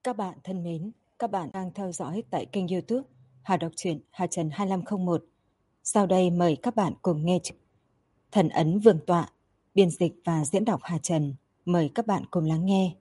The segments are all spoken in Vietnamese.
Các bạn thân mến, các bạn đang theo dõi tại kênh YouTube Hà Đọc truyện Hà Trần 2501. Sau đây mời các bạn cùng nghe chuyện Thần ấn Vương tọa, biên dịch và diễn đọc Hà Trần. Mời các bạn cùng lắng nghe.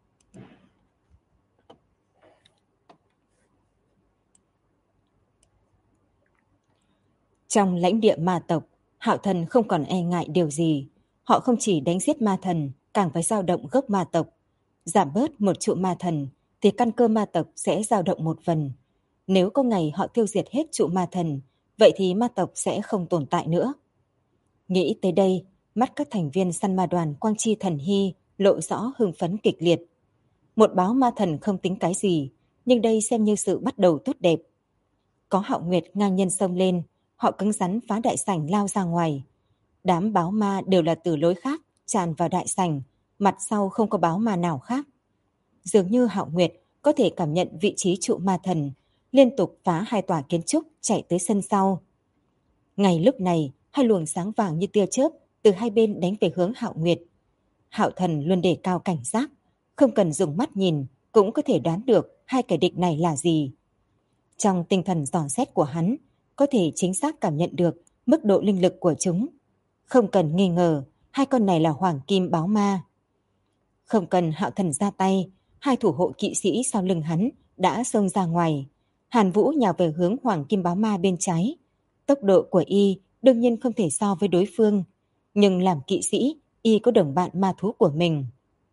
Trong lãnh địa ma tộc, Hạo Thần không còn e ngại điều gì. Họ không chỉ đánh giết ma thần, càng phải dao động gốc ma tộc. Giảm bớt một trụ ma thần thì căn cơ ma tộc sẽ dao động một phần. Nếu có ngày họ tiêu diệt hết trụ ma thần, vậy thì ma tộc sẽ không tồn tại nữa. Nghĩ tới đây, mắt các thành viên săn ma đoàn Quang Chi Thần Hy lộ rõ hưng phấn kịch liệt. Một báo ma thần không tính cái gì, nhưng đây xem như sự bắt đầu tốt đẹp. Có Hạo Nguyệt ngang nhiên xông lên, họ cứng rắn phá đại sảnh lao ra ngoài. Đám báo ma đều là từ lối khác, tràn vào đại sảnh, mặt sau không có báo ma nào khác. Dường như Hạo Nguyệt có thể cảm nhận vị trí trụ ma thần, liên tục phá hai tòa kiến trúc chạy tới sân sau. Ngay lúc này, hai luồng sáng vàng như tia chớp từ hai bên đánh về hướng Hạo Nguyệt. Hạo Thần luôn đề cao cảnh giác, không cần dùng mắt nhìn cũng có thể đoán được hai kẻ địch này là gì. Trong tinh thần dò xét của hắn, có thể chính xác cảm nhận được mức độ linh lực của chúng. Không cần nghi ngờ, hai con này là Hoàng Kim Báo Ma. Không cần Hạo Thần ra tay, hai thủ hộ kỵ sĩ sau lưng hắn đã xông ra ngoài. Hàn Vũ nhào về hướng Hoàng Kim Báo Ma bên trái. Tốc độ của y đương nhiên không thể so với đối phương, nhưng làm kỵ sĩ, y có đồng bạn ma thú của mình.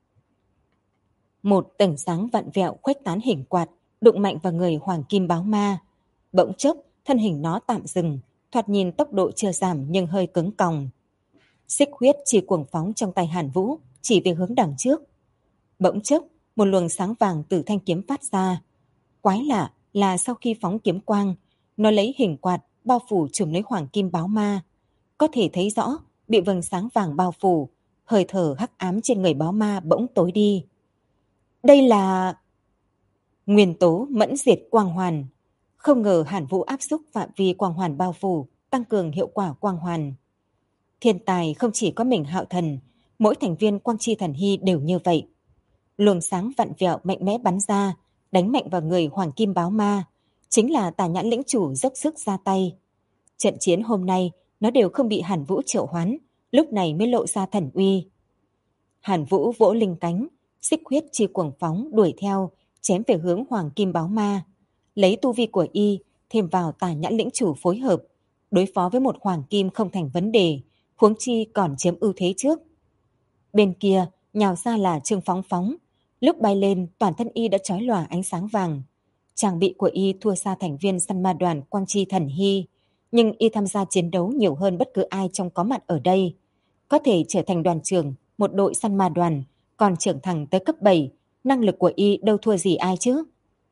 Một tầng sáng vặn vẹo khuếch tán hình quạt, đụng mạnh vào người Hoàng Kim Báo Ma. Bỗng chốc, thân hình nó tạm dừng, thoạt nhìn tốc độ chưa giảm nhưng hơi cứng còng. Xích huyết chỉ cuồng phóng trong tay Hàn Vũ, chỉ về hướng đằng trước. Bỗng chốc, một luồng sáng vàng từ thanh kiếm phát ra. Quái lạ là sau khi phóng kiếm quang, nó lấy hình quạt bao phủ trùm lấy Hoàng Kim Báo Ma. Có thể thấy rõ, bị vầng sáng vàng bao phủ, hơi thở hắc ám trên người báo ma bỗng tối đi. Đây là nguyên tố mẫn diệt quang hoàn. Không ngờ Hàn Vũ áp xúc phạm vi quang hoàn bao phủ, tăng cường hiệu quả quang hoàn. Thiên tài không chỉ có mình Hạo Thần, mỗi thành viên Quang Chi Thần Hy đều như vậy. Luồng sáng vặn vẹo mạnh mẽ bắn ra, đánh mạnh vào người Hoàng Kim Báo Ma, chính là Tà Nhãn lĩnh chủ dốc sức ra tay. Trận chiến hôm nay, nó đều không bị Hàn Vũ triệu hoán, lúc này mới lộ ra thần uy. Hàn Vũ vỗ linh cánh, xích huyết chi cuồng phóng đuổi theo, chém về hướng Hoàng Kim Báo Ma. Lấy tu vi của y, thêm vào Tà Nhãn lĩnh chủ phối hợp, đối phó với một Hoàng Kim không thành vấn đề, huống chi còn chiếm ưu thế trước. Bên kia, nhào ra là Trương Phóng Phóng, lúc bay lên toàn thân y đã chói lòa ánh sáng vàng. Trang bị của y thua xa thành viên săn ma đoàn Quang Chi Thần Hy, nhưng y tham gia chiến đấu nhiều hơn bất cứ ai trong có mặt ở đây. Có thể trở thành đoàn trưởng một đội săn ma đoàn, còn trưởng thành tới cấp 7, năng lực của y đâu thua gì ai chứ.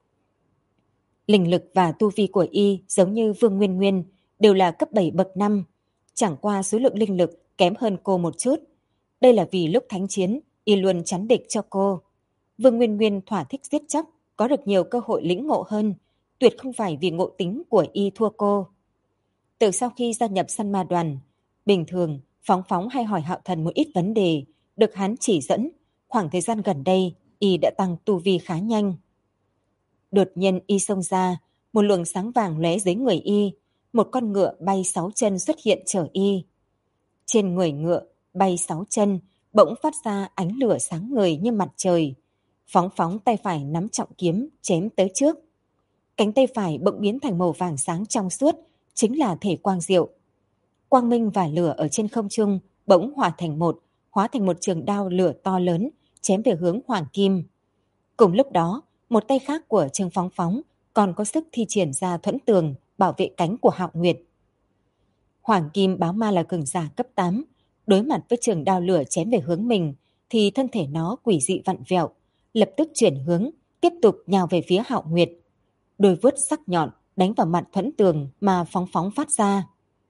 Linh lực và tu vi của y giống như Vương Nguyên Nguyên, đều là cấp 7 bậc 5, chẳng qua số lượng linh lực kém hơn cô một chút. Đây là vì lúc thánh chiến, y luôn chắn địch cho cô. Vương Nguyên Nguyên thỏa thích giết chóc, có được nhiều cơ hội lĩnh ngộ hơn, tuyệt không phải vì ngộ tính của y thua cô. Từ sau khi gia nhập săn ma đoàn, bình thường Phóng Phóng hay hỏi Hạo Thần một ít vấn đề, được hắn chỉ dẫn. Khoảng thời gian gần đây, y đã tăng tu vi khá nhanh. Đột nhiên y xông ra, một luồng sáng vàng lóe dưới người y, một con ngựa bay 6 chân xuất hiện chở y. Trên người ngựa bay 6 chân, bỗng phát ra ánh lửa sáng ngời như mặt trời. Phóng Phóng tay phải nắm trọng kiếm chém tới trước. Cánh tay phải bỗng biến thành màu vàng sáng trong suốt, chính là thể quang diệu. Quang minh và lửa ở trên không trung bỗng hòa thành một, hóa thành một trường đao lửa to lớn, chém về hướng Hoàng Kim. Cùng lúc đó, một tay khác của Trương Phóng Phóng còn có sức thi triển ra thuẫn tường bảo vệ cánh của Hạo Nguyệt. Hoàng Kim Báo Ma là cường giả cấp 8, đối mặt với trường đao lửa chém về hướng mình thì thân thể nó quỷ dị vặn vẹo, lập tức chuyển hướng, tiếp tục nhào về phía Hạo Nguyệt. Đôi vuốt sắc nhọn đánh vào mặt thuẫn tường mà Phóng Phóng phát ra.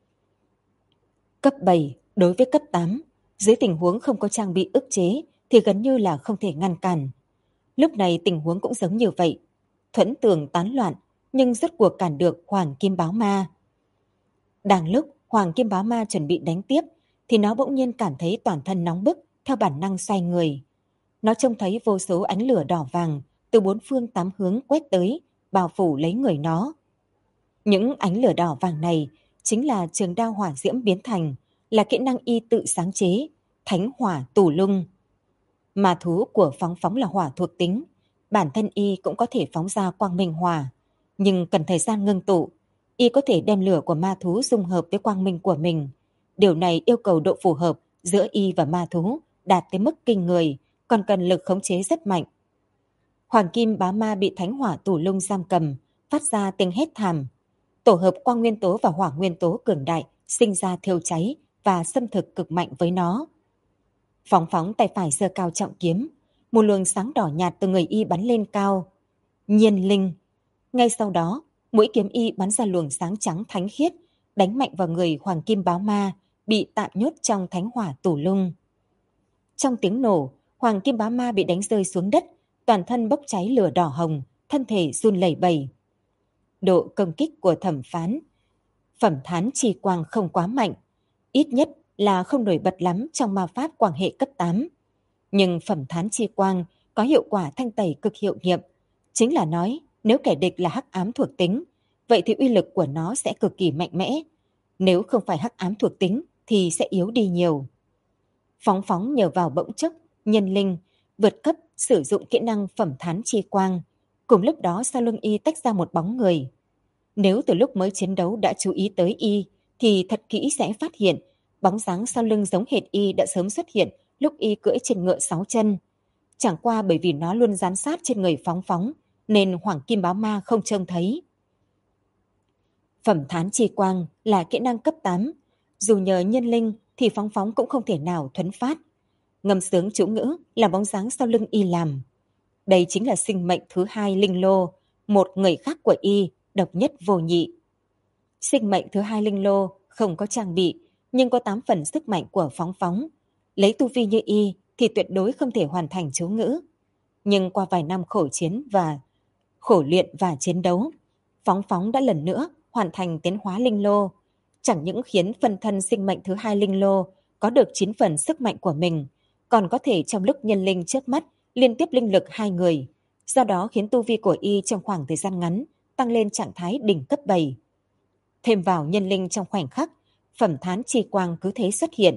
Cấp 7 đối với cấp 8, dưới tình huống không có trang bị ức chế thì gần như là không thể ngăn cản. Lúc này tình huống cũng giống như vậy. Thuẫn tường tán loạn, nhưng rốt cuộc cản được Hoàng Kim Báo Ma. Đang lúc Hoàng Kim Báo Ma chuẩn bị đánh tiếp, thì nó bỗng nhiên cảm thấy toàn thân nóng bức, theo bản năng xoay người. Nó trông thấy vô số ánh lửa đỏ vàng từ bốn phương tám hướng quét tới, bao phủ lấy người nó. Những ánh lửa đỏ vàng này chính là trường đao hỏa diễm biến thành, là kỹ năng y tự sáng chế, thánh hỏa tù lung. Ma thú của phóng phóng là hỏa thuộc tính, bản thân y cũng có thể phóng ra quang minh hỏa, nhưng cần thời gian ngưng tụ. Y có thể đem lửa của ma thú dung hợp với quang minh của mình. Điều này yêu cầu độ phù hợp giữa y và ma thú đạt tới mức kinh người, còn cần lực khống chế rất mạnh. Hoàng kim bá ma bị thánh hỏa tù lung giam cầm, phát ra tiếng hét thảm. Tổ hợp quang nguyên tố và hỏa nguyên tố cường đại sinh ra thiêu cháy và xâm thực cực mạnh với nó. Phóng phóng tay phải giơ cao trọng kiếm, một luồng sáng đỏ nhạt từ người y bắn lên cao. Nhiên linh. Ngay sau đó, mũi kiếm y bắn ra luồng sáng trắng thánh khiết, đánh mạnh vào người hoàng kim báo ma, bị tạm nhốt trong thánh hỏa tù lung. Trong tiếng nổ, hoàng kim báo ma bị đánh rơi xuống đất, toàn thân bốc cháy lửa đỏ hồng, thân thể run lẩy bẩy. Độ công kích của Phẩm Thán Chi Quang không quá mạnh, ít nhất là không nổi bật lắm trong ma pháp quang hệ cấp 8. Nhưng Phẩm Thán Chi Quang có hiệu quả thanh tẩy cực hiệu nghiệm, chính là nói nếu kẻ địch là hắc ám thuộc tính, vậy thì uy lực của nó sẽ cực kỳ mạnh mẽ. Nếu không phải hắc ám thuộc tính thì sẽ yếu đi nhiều. Phóng phóng nhờ vào bỗng chốc, nhân linh, vượt cấp sử dụng kỹ năng Phẩm Thán Chi Quang. Cùng lúc đó sau lưng y tách ra một bóng người. Nếu từ lúc mới chiến đấu đã chú ý tới y, thì thật kỹ sẽ phát hiện bóng dáng sau lưng giống hệt y đã sớm xuất hiện lúc y cưỡi trên ngựa 6 chân. Chẳng qua bởi vì nó luôn giám sát trên người phóng phóng, nên hoàng kim báo ma không trông thấy. Phẩm Thán Chi Quang là kỹ năng cấp 8. Dù nhờ nhân linh thì phóng phóng cũng không thể nào thuấn phát. Ngâm sướng chú ngữ là bóng dáng sau lưng y làm. Đây chính là sinh mệnh thứ hai linh lô, một người khác của y, độc nhất vô nhị. Sinh mệnh thứ hai linh lô không có trang bị, nhưng có 8 phần sức mạnh của phóng phóng. Lấy tu vi như y thì tuyệt đối không thể hoàn thành chú ngữ. Nhưng qua vài năm khổ luyện và chiến đấu, phóng phóng đã lần nữa hoàn thành tiến hóa linh lô. Chẳng những khiến phân thân sinh mệnh thứ hai linh lô có được 9 phần sức mạnh của mình, còn có thể trong lúc nhân linh trước mắt liên tiếp linh lực 2 người. Do đó khiến tu vi của y trong khoảng thời gian ngắn tăng lên trạng thái đỉnh cấp 7. Thêm vào nhân linh trong khoảnh khắc, Phẩm Thán Chi Quang cứ thế xuất hiện.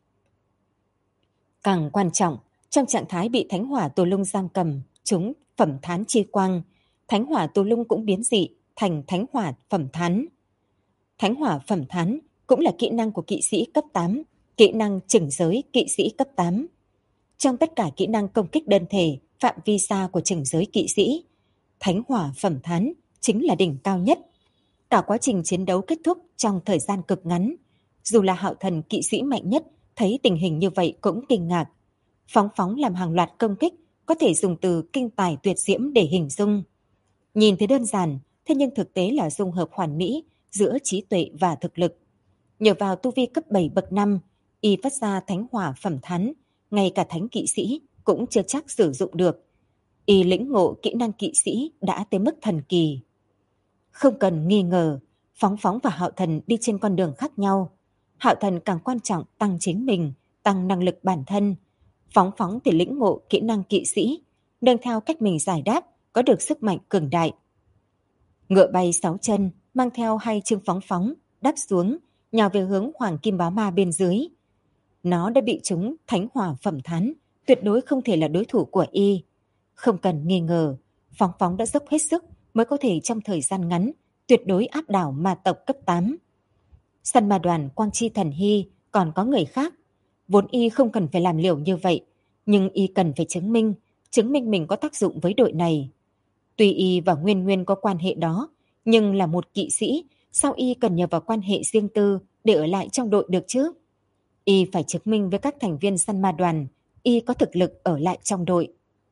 Càng quan trọng, trong trạng thái bị thánh hỏa tù lung giam cầm, chúng Phẩm Thán Chi Quang, thánh hỏa tù lung cũng biến dị thành thánh hỏa Phẩm Thán. Thánh hỏa Phẩm Thán cũng là kỹ năng của kỵ sĩ cấp 8, kỹ năng chừng giới kỵ sĩ cấp 8. Trong tất cả kỹ năng công kích đơn thể phạm vi xa của chừng giới kỵ sĩ, thánh hỏa Phẩm Thán chính là đỉnh cao nhất. Cả quá trình chiến đấu kết thúc trong thời gian cực ngắn, dù là hạo thần kỵ sĩ mạnh nhất thấy tình hình như vậy cũng kinh ngạc. Phóng phóng làm hàng loạt công kích có thể dùng từ kinh tài tuyệt diễm để hình dung. Nhìn thấy đơn giản, thế nhưng thực tế là dung hợp hoàn mỹ giữa trí tuệ và thực lực. Nhờ vào tu vi cấp 7 bậc 5, y phát ra thánh hỏa Phẩm Thán, ngay cả thánh kỵ sĩ cũng chưa chắc sử dụng được. Y lĩnh ngộ kỹ năng kỵ sĩ đã tới mức thần kỳ. Không cần nghi ngờ, phóng phóng và hạo thần đi trên con đường khác nhau. Hạo thần càng quan trọng tăng chính mình, tăng năng lực bản thân. Phóng phóng thì lĩnh ngộ kỹ năng kỵ sĩ, nương theo cách mình giải đáp có được sức mạnh cường đại. Ngựa bay 6 chân, mang theo 2 chương phóng phóng, đáp xuống, nhào về hướng hoàng kim báo ma bên dưới. Nó đã bị chúng thánh hỏa Phẩm Thán, tuyệt đối không thể là đối thủ của y. Không cần nghi ngờ, phóng phóng đã dốc hết sức mới có thể trong thời gian ngắn tuyệt đối áp đảo ma tộc cấp 8. Săn ma đoàn Quang Chi Thần Hy còn có người khác. Vốn y không cần phải làm liều như vậy, nhưng y cần phải chứng minh mình có tác dụng với đội này. Tuy y và Nguyên Nguyên có quan hệ đó, nhưng là một kỵ sĩ, sao y cần nhờ vào quan hệ riêng tư để ở lại trong đội được chứ? Y phải chứng minh với các thành viên săn ma đoàn, y có thực lực ở lại trong đội.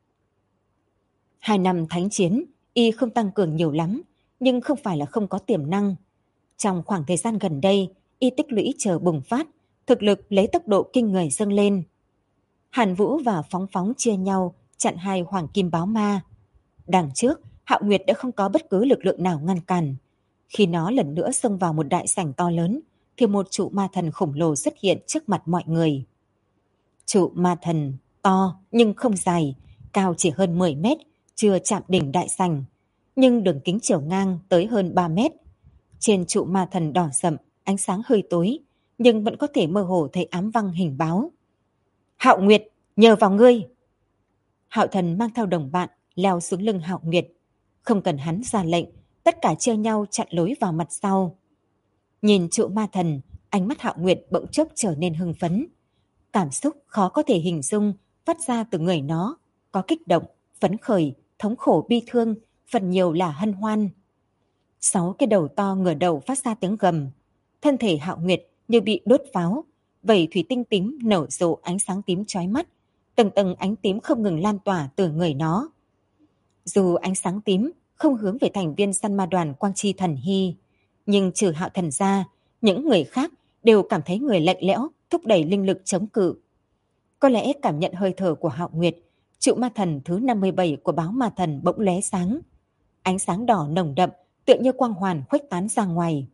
2 năm thánh chiến, y không tăng cường nhiều lắm, nhưng không phải là không có tiềm năng. Trong khoảng thời gian gần đây, y tích lũy chờ bùng phát, thực lực lấy tốc độ kinh người dâng lên. Hàn Vũ và Phóng Phóng chia nhau chặn 2 hoàng kim báo ma. Đằng trước, Hạo Nguyệt đã không có bất cứ lực lượng nào ngăn cản. Khi nó lần nữa xông vào một đại sảnh to lớn, thì một trụ ma thần khổng lồ xuất hiện trước mặt mọi người. Trụ ma thần to nhưng không dài, cao chỉ hơn 10 mét, chưa chạm đỉnh đại sảnh, nhưng đường kính chiều ngang tới hơn 3 mét. Trên trụ ma thần đỏ sậm, ánh sáng hơi tối, nhưng vẫn có thể mơ hồ thấy ám văn hình báo. Hạo Nguyệt, nhờ vào ngươi. Hạo Thần mang theo đồng bạn leo xuống lưng Hạo Nguyệt. Không cần hắn ra lệnh, tất cả chia nhau chặn lối vào mặt sau. Nhìn trụ ma thần, ánh mắt Hạo Nguyệt bỗng chốc trở nên hưng phấn. Cảm xúc khó có thể hình dung phát ra từ người nó, có kích động, phấn khởi, thống khổ bi thương, phần nhiều là hân hoan. 6 cái đầu to ngửa đầu phát ra tiếng gầm. Thân thể Hạo Nguyệt như bị đốt pháo, vẩy thủy tinh tím nở rộ ánh sáng tím chói mắt, tầng tầng ánh tím không ngừng lan tỏa từ người nó. Dù ánh sáng tím không hướng về thành viên săn ma đoàn Quang Chi Thần Hy, nhưng trừ Hạo Thần ra, những người khác đều cảm thấy người lạnh lẽo, thúc đẩy linh lực chống cự. Có lẽ cảm nhận hơi thở của Hạo Nguyệt, trụ ma thần thứ 57 của báo ma thần bỗng lóe sáng. Ánh sáng đỏ nồng đậm, tựa như quang hoàn khuếch tán ra ngoài.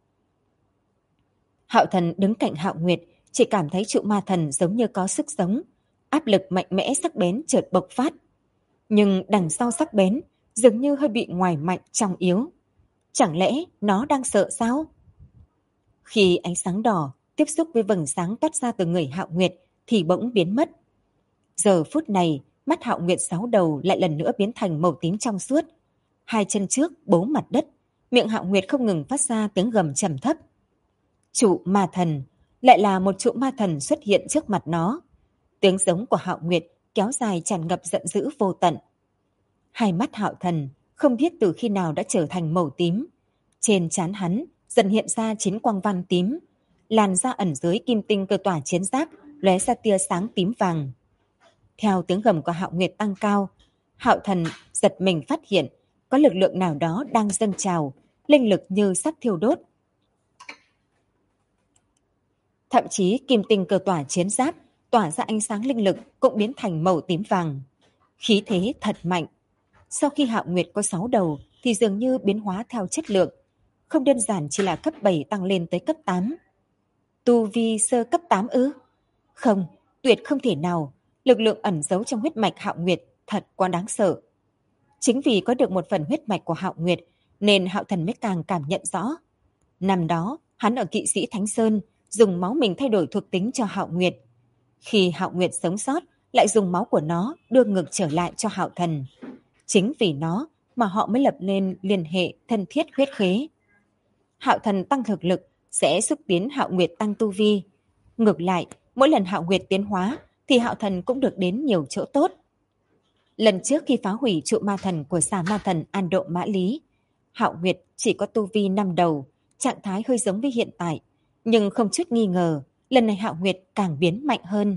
Hạo Thần đứng cạnh Hạo Nguyệt, chỉ cảm thấy trụ ma thần giống như có sức sống, áp lực mạnh mẽ sắc bén chợt bộc phát. Nhưng đằng sau sắc bén, dường như hơi bị ngoài mạnh trong yếu. Chẳng lẽ nó đang sợ sao? Khi ánh sáng đỏ tiếp xúc với vầng sáng toát ra từ người Hạo Nguyệt thì bỗng biến mất. Giờ phút này, mắt Hạo Nguyệt 6 đầu lại lần nữa biến thành màu tím trong suốt. Hai chân trước bấu mặt đất, miệng Hạo Nguyệt không ngừng phát ra tiếng gầm trầm thấp. Trụ ma thần, lại là một trụ ma thần xuất hiện trước mặt nó. Tiếng giống của Hạo Nguyệt kéo dài tràn ngập giận dữ vô tận. Hai mắt Hạo Thần không biết từ khi nào đã trở thành màu tím. Trên trán hắn dần hiện ra 9 quang văn tím, làn da ẩn dưới kim tinh cơ tỏa chiến giáp lóe ra tia sáng tím vàng. Theo tiếng gầm của Hạo Nguyệt tăng cao, Hạo Thần giật mình phát hiện có lực lượng nào đó đang dâng trào, linh lực như sắp thiêu đốt. Thậm chí kim tinh cơ tỏa chiến giáp tỏa ra ánh sáng linh lực cũng biến thành màu tím vàng. Khí thế thật mạnh. Sau khi Hạo Nguyệt có 6 đầu thì dường như biến hóa theo chất lượng, không đơn giản chỉ là cấp 7 tăng lên tới cấp 8. Tu vi sơ cấp 8 ư? Không, tuyệt không thể nào. Lực lượng ẩn giấu trong huyết mạch Hạo Nguyệt thật quá đáng sợ. Chính vì có được một phần huyết mạch của Hạo Nguyệt nên Hạo Thần mới càng cảm nhận rõ. Năm đó, hắn ở Kỵ Sĩ Thánh Sơn dùng máu mình thay đổi thuộc tính cho Hạo Nguyệt. Khi Hạo Nguyệt sống sót, lại dùng máu của nó đưa ngược trở lại cho Hạo Thần. Chính vì nó mà họ mới lập nên liên hệ thân thiết huyết khế. Hạo Thần tăng thực lực sẽ xúc tiến Hạo Nguyệt tăng tu vi. Ngược lại, mỗi lần Hạo Nguyệt tiến hóa thì Hạo Thần cũng được đến nhiều chỗ tốt. Lần trước khi phá hủy trụ ma thần của xà ma thần An Độ Mã Lý, Hạo Nguyệt chỉ có tu vi 5 đầu, trạng thái hơi giống với hiện tại. Nhưng không chút nghi ngờ, lần này Hạo Nguyệt càng biến mạnh hơn.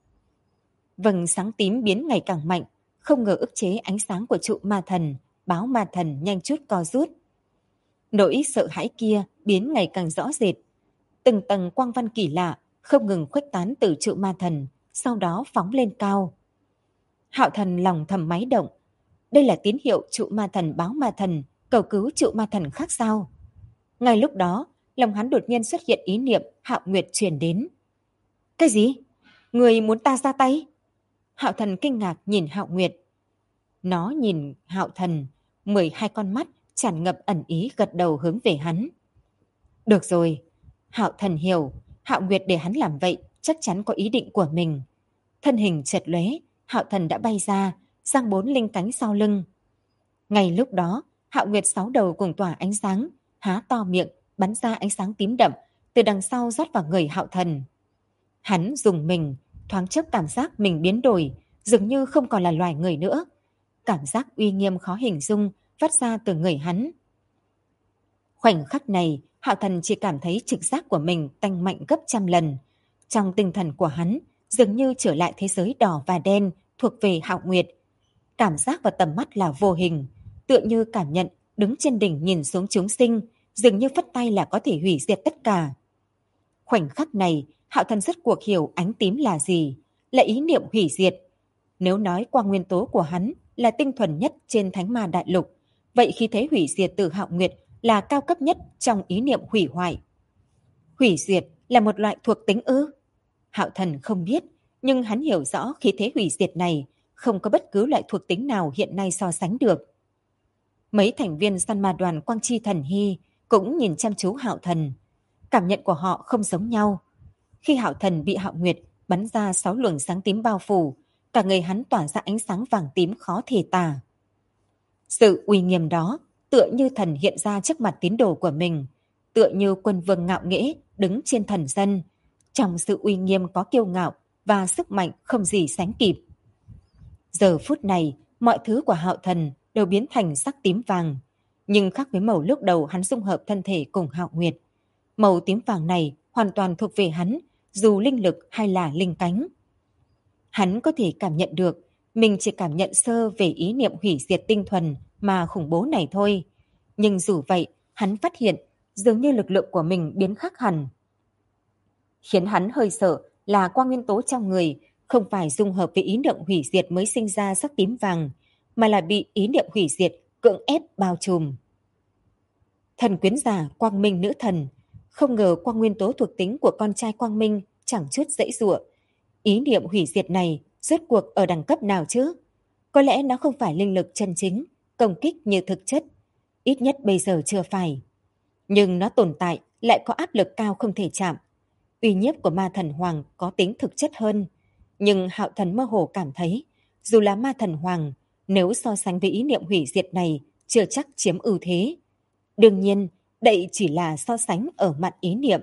Vầng sáng tím biến ngày càng mạnh, không ngờ ức chế ánh sáng của trụ ma thần, báo ma thần nhanh chút co rút. Nỗi sợ hãi kia biến ngày càng rõ rệt. Từng tầng quang văn kỳ lạ không ngừng khuếch tán từ trụ ma thần, sau đó phóng lên cao. Hạo Thần lòng thầm máy động. Đây là tín hiệu trụ ma thần báo ma thần cầu cứu trụ ma thần khác sao? Ngay lúc đó, lòng hắn đột nhiên xuất hiện ý niệm Hạo Nguyệt truyền đến. Cái gì? Người muốn ta ra tay? Hạo Thần kinh ngạc nhìn Hạo Nguyệt. Nó nhìn Hạo Thần, 12 con mắt tràn ngập ẩn ý gật đầu hướng về hắn. Được rồi, Hạo Thần hiểu, Hạo Nguyệt để hắn làm vậy chắc chắn có ý định của mình. Thân hình chợt lóe, Hạo Thần đã bay ra, sang 4 linh cánh sau lưng. Ngay lúc đó, Hạo Nguyệt 6 đầu cùng tỏa ánh sáng, há to miệng, bắn ra ánh sáng tím đậm, từ đằng sau rót vào người Hạo Thần. Hắn dùng mình, thoáng chốc cảm giác mình biến đổi, dường như không còn là loài người nữa. Cảm giác uy nghiêm khó hình dung phát ra từ người hắn. Khoảnh khắc này, Hạo Thần chỉ cảm thấy trực giác của mình tăng mạnh gấp trăm lần. Trong tinh thần của hắn, dường như trở lại thế giới đỏ và đen thuộc về Hạo Nguyệt. Cảm giác và tầm mắt là vô hình, tựa như cảm nhận đứng trên đỉnh nhìn xuống chúng sinh, dường như phất tay là có thể hủy diệt tất cả. Khoảnh khắc này, Hạo Thần rốt cuộc hiểu ánh tím là gì, là ý niệm hủy diệt. Nếu nói quang nguyên tố của hắn là tinh thuần nhất trên Thánh Ma Đại Lục, vậy khí thế hủy diệt từ Hạo Nguyệt là cao cấp nhất trong ý niệm hủy hoại. Hủy diệt là một loại thuộc tính ư? Hạo Thần không biết, nhưng hắn hiểu rõ khí thế hủy diệt này không có bất cứ loại thuộc tính nào hiện nay so sánh được. Mấy thành viên săn ma đoàn Quang Chi Thần Hy cũng nhìn chăm chú Hạo Thần. Cảm nhận của họ không giống nhau. Khi Hạo Thần bị Hạo Nguyệt bắn ra 6 luồng sáng tím bao phủ, cả người hắn tỏa ra ánh sáng vàng tím khó thể tả. Sự uy nghiêm đó tựa như thần hiện ra trước mặt tín đồ của mình, tựa như quân vương ngạo nghễ đứng trên thần dân. Trong sự uy nghiêm có kiêu ngạo và sức mạnh không gì sánh kịp. Giờ phút này, mọi thứ của Hạo Thần đều biến thành sắc tím vàng. Nhưng khác với màu lúc đầu hắn dung hợp thân thể cùng Hạo Nguyệt. Màu tím vàng này hoàn toàn thuộc về hắn, dù linh lực hay là linh cánh. Hắn có thể cảm nhận được, mình chỉ cảm nhận sơ về ý niệm hủy diệt tinh thuần mà khủng bố này thôi. Nhưng dù vậy, hắn phát hiện dường như lực lượng của mình biến khác hẳn. Khiến hắn hơi sợ là quang nguyên tố trong người không phải dung hợp với ý niệm hủy diệt mới sinh ra sắc tím vàng, mà là bị ý niệm hủy diệt cưỡng ép bao trùm. Thần quyến giả Quang Minh nữ thần, không ngờ quang nguyên tố thuộc tính của con trai Quang Minh chẳng chút dãy dụa. Ý niệm hủy diệt này rốt cuộc ở đẳng cấp nào chứ? Có lẽ nó không phải linh lực chân chính, công kích như thực chất. Ít nhất bây giờ chưa phải. Nhưng nó tồn tại lại có áp lực cao không thể chạm. Uy nhiếp của ma thần hoàng có tính thực chất hơn. Nhưng Hạo Thần mơ hồ cảm thấy, dù là ma thần hoàng, nếu so sánh với ý niệm hủy diệt này, chưa chắc chiếm ưu thế. Đương nhiên, đây chỉ là so sánh ở mặt ý niệm.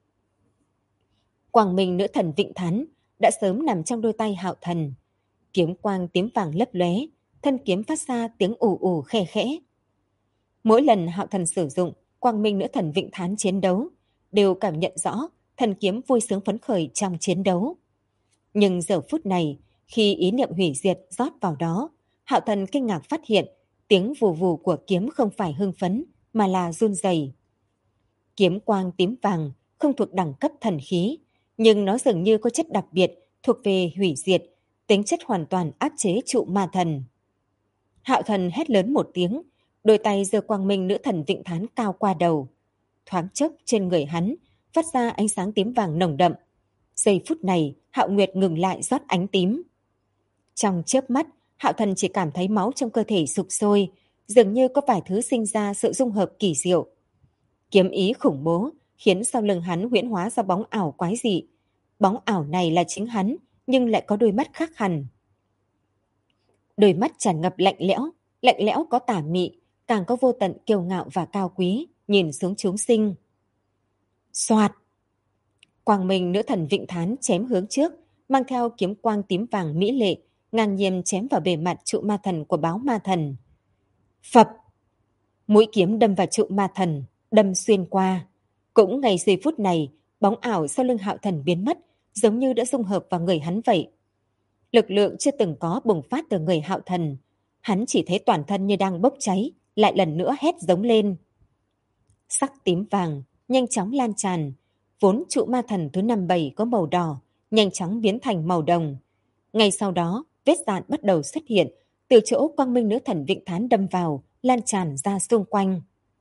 Quang Minh nữ thần Vịnh Thán đã sớm nằm trong đôi tay Hạo Thần. Kiếm quang tím vàng lấp lóe, thân kiếm phát ra tiếng ù ù khe khẽ. Mỗi lần Hạo Thần sử dụng Quang Minh nữ thần Vịnh Thán chiến đấu, đều cảm nhận rõ thần kiếm vui sướng phấn khởi trong chiến đấu. Nhưng giờ phút này, khi ý niệm hủy diệt rót vào đó, Hạo Thần kinh ngạc phát hiện tiếng vù vù của kiếm không phải hưng phấn, mà là run rẩy. Kiếm quang tím vàng không thuộc đẳng cấp thần khí, nhưng nó dường như có chất đặc biệt thuộc về hủy diệt, tính chất hoàn toàn áp chế trụ ma thần. Hạo Thần hét lớn một tiếng, đôi tay giơ Quang Minh nữ thần Vịnh Thán cao qua đầu. Thoáng chốc trên người hắn phát ra ánh sáng tím vàng nồng đậm. Giây phút này, Hạo Nguyệt ngừng lại rót ánh tím. Trong chớp mắt, Hạo Thần chỉ cảm thấy máu trong cơ thể sục sôi, dường như có vài thứ sinh ra sự dung hợp kỳ diệu. Kiếm ý khủng bố khiến sau lưng hắn huyễn hóa ra bóng ảo quái dị. Bóng ảo này là chính hắn, nhưng lại có đôi mắt khác hẳn. Đôi mắt tràn ngập lạnh lẽo có tà mị, càng có vô tận kiêu ngạo và cao quý, nhìn xuống chúng sinh. Soạt! Quang Minh nữ thần Vịnh Thán chém hướng trước, mang theo kiếm quang tím vàng mỹ lệ, ngang nhiên chém vào bề mặt trụ ma thần của báo ma thần. Phập! Mũi kiếm đâm vào trụ ma thần, đâm xuyên qua. Cũng ngay giây phút này, bóng ảo sau lưng Hạo Thần biến mất, giống như đã dung hợp vào người hắn vậy. Lực lượng chưa từng có bùng phát từ người Hạo Thần. Hắn chỉ thấy toàn thân như đang bốc cháy, lại lần nữa hét giống lên. Sắc tím vàng, nhanh chóng lan tràn. Vốn trụ ma thần thứ 57 có màu đỏ, nhanh chóng biến thành màu đồng. Ngay sau đó, vết dạn bắt đầu xuất hiện, từ chỗ Quang Minh nữ thần Vịnh Thán đâm vào, lan tràn ra xung quanh.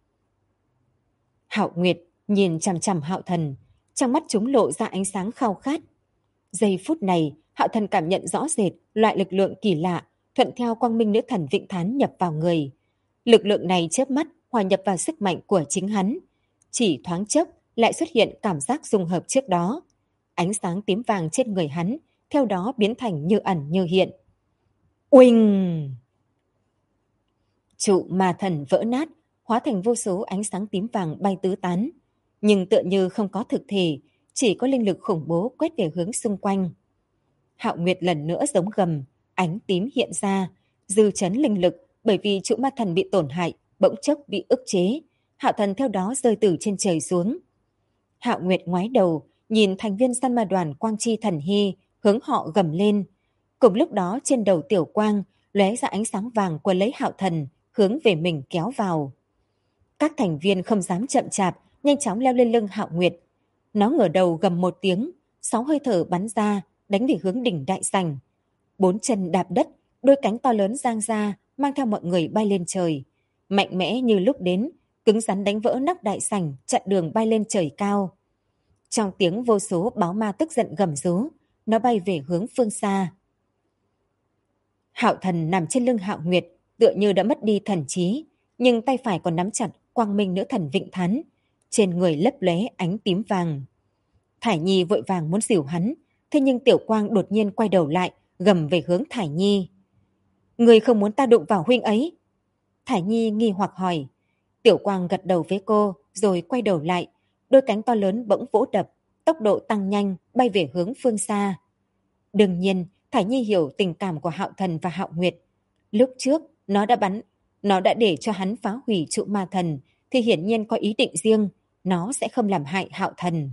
Hạo Nguyệt nhìn chằm chằm Hạo Thần, trong mắt chúng lộ ra ánh sáng khao khát. Giây phút này, Hạo Thần cảm nhận rõ rệt loại lực lượng kỳ lạ, thuận theo Quang Minh nữ thần Vịnh Thán nhập vào người. Lực lượng này chớp mắt hòa nhập vào sức mạnh của chính hắn. Chỉ thoáng chốc lại xuất hiện cảm giác dung hợp trước đó. Ánh sáng tím vàng trên người hắn, theo đó biến thành như ẩn như hiện. Uỳnh! Trụ ma thần vỡ nát, hóa thành vô số ánh sáng tím vàng bay tứ tán. Nhưng tựa như không có thực thể, chỉ có linh lực khủng bố quét về hướng xung quanh. Hạo Nguyệt lần nữa giống gầm, ánh tím hiện ra, dư chấn linh lực bởi vì trụ ma thần bị tổn hại, bỗng chốc bị ức chế. Hạo Thần theo đó rơi từ trên trời xuống. Hạo Nguyệt ngoái đầu, nhìn thành viên săn ma đoàn Quang Chi Thần Hy, hướng họ gầm lên. Cùng lúc đó trên đầu Tiểu Quang lóe ra ánh sáng vàng của lấy Hạo Thần, hướng về mình kéo vào. Các thành viên không dám chậm chạp, nhanh chóng leo lên lưng Hạo Nguyệt. Nó ngửa đầu gầm một tiếng, 6 hơi thở bắn ra, đánh về hướng đỉnh đại sảnh. 4 chân đạp đất, đôi cánh to lớn giang ra, mang theo mọi người bay lên trời. Mạnh mẽ như lúc đến, cứng rắn đánh vỡ nóc đại sảnh, chặn đường bay lên trời cao. Trong tiếng vô số báo ma tức giận gầm rú, nó bay về hướng phương xa. Hạo Thần nằm trên lưng Hạo Nguyệt, tựa như đã mất đi thần trí, nhưng tay phải còn nắm chặt quang minh nữ thần Vịnh Thán, trên người lấp lóe ánh tím vàng. Thải Nhi vội vàng muốn dìu hắn, thế nhưng Tiểu Quang đột nhiên quay đầu lại, gầm về hướng Thải Nhi. Người không muốn ta đụng vào huynh ấy? Thải Nhi nghi hoặc hỏi. Tiểu Quang gật đầu với cô, rồi quay đầu lại, đôi cánh to lớn bỗng vỗ đập, tốc độ tăng nhanh, bay về hướng phương xa. Đương nhiên, Thải Nhi hiểu tình cảm của Hạo Thần và Hạo Nguyệt. Lúc trước, nó đã để cho hắn phá hủy trụ ma thần, thì hiển nhiên có ý định riêng, nó sẽ không làm hại Hạo Thần.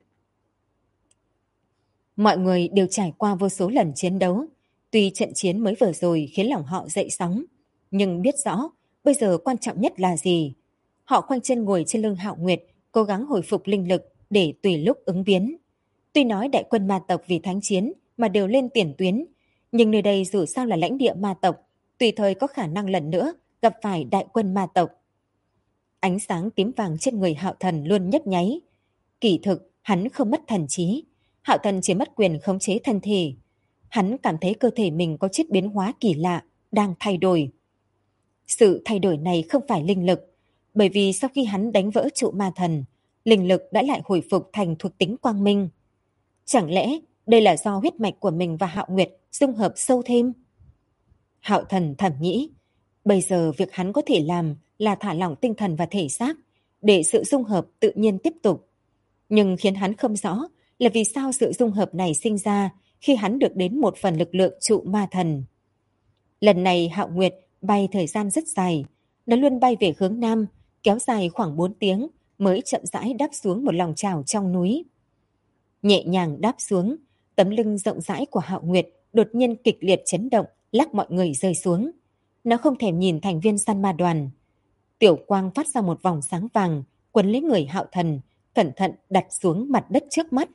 Mọi người đều trải qua vô số lần chiến đấu, tuy trận chiến mới vừa rồi khiến lòng họ dậy sóng, nhưng biết rõ bây giờ quan trọng nhất là gì. Họ khoanh chân ngồi trên lưng Hạo Nguyệt, cố gắng hồi phục linh lực để tùy lúc ứng biến. Tuy nói đại quân ma tộc vì thánh chiến mà đều lên tiền tuyến, nhưng nơi đây dù sao là lãnh địa ma tộc, tùy thời có khả năng lần nữa gặp phải đại quân ma tộc. Ánh sáng tím vàng trên người Hạo Thần luôn nhấp nháy. Kỳ thực, hắn không mất thần trí. Hạo Thần chỉ mất quyền khống chế thân thể. Hắn cảm thấy cơ thể mình có chút biến hóa kỳ lạ, đang thay đổi. Sự thay đổi này không phải linh lực, bởi vì sau khi hắn đánh vỡ trụ ma thần, linh lực đã lại hồi phục thành thuộc tính quang minh. Chẳng lẽ đây là do huyết mạch của mình và Hạo Nguyệt dung hợp sâu thêm? Hạo Thần thầm nghĩ, bây giờ việc hắn có thể làm là thả lỏng tinh thần và thể xác, để sự dung hợp tự nhiên tiếp tục. Nhưng khiến hắn không rõ là vì sao sự dung hợp này sinh ra khi hắn được đến một phần lực lượng trụ ma thần. Lần này Hạo Nguyệt bay thời gian rất dài, nó luôn bay về hướng nam, kéo dài khoảng 4 tiếng mới chậm rãi đáp xuống một lòng chảo trong núi. Nhẹ nhàng đáp xuống, tấm lưng rộng rãi của Hạo Nguyệt đột nhiên kịch liệt chấn động, lắc mọi người rơi xuống. Nó không thèm nhìn thành viên săn ma đoàn. Tiểu quang phát ra một vòng sáng vàng, quấn lấy người Hạo Thần, cẩn thận đặt xuống mặt đất trước mắt.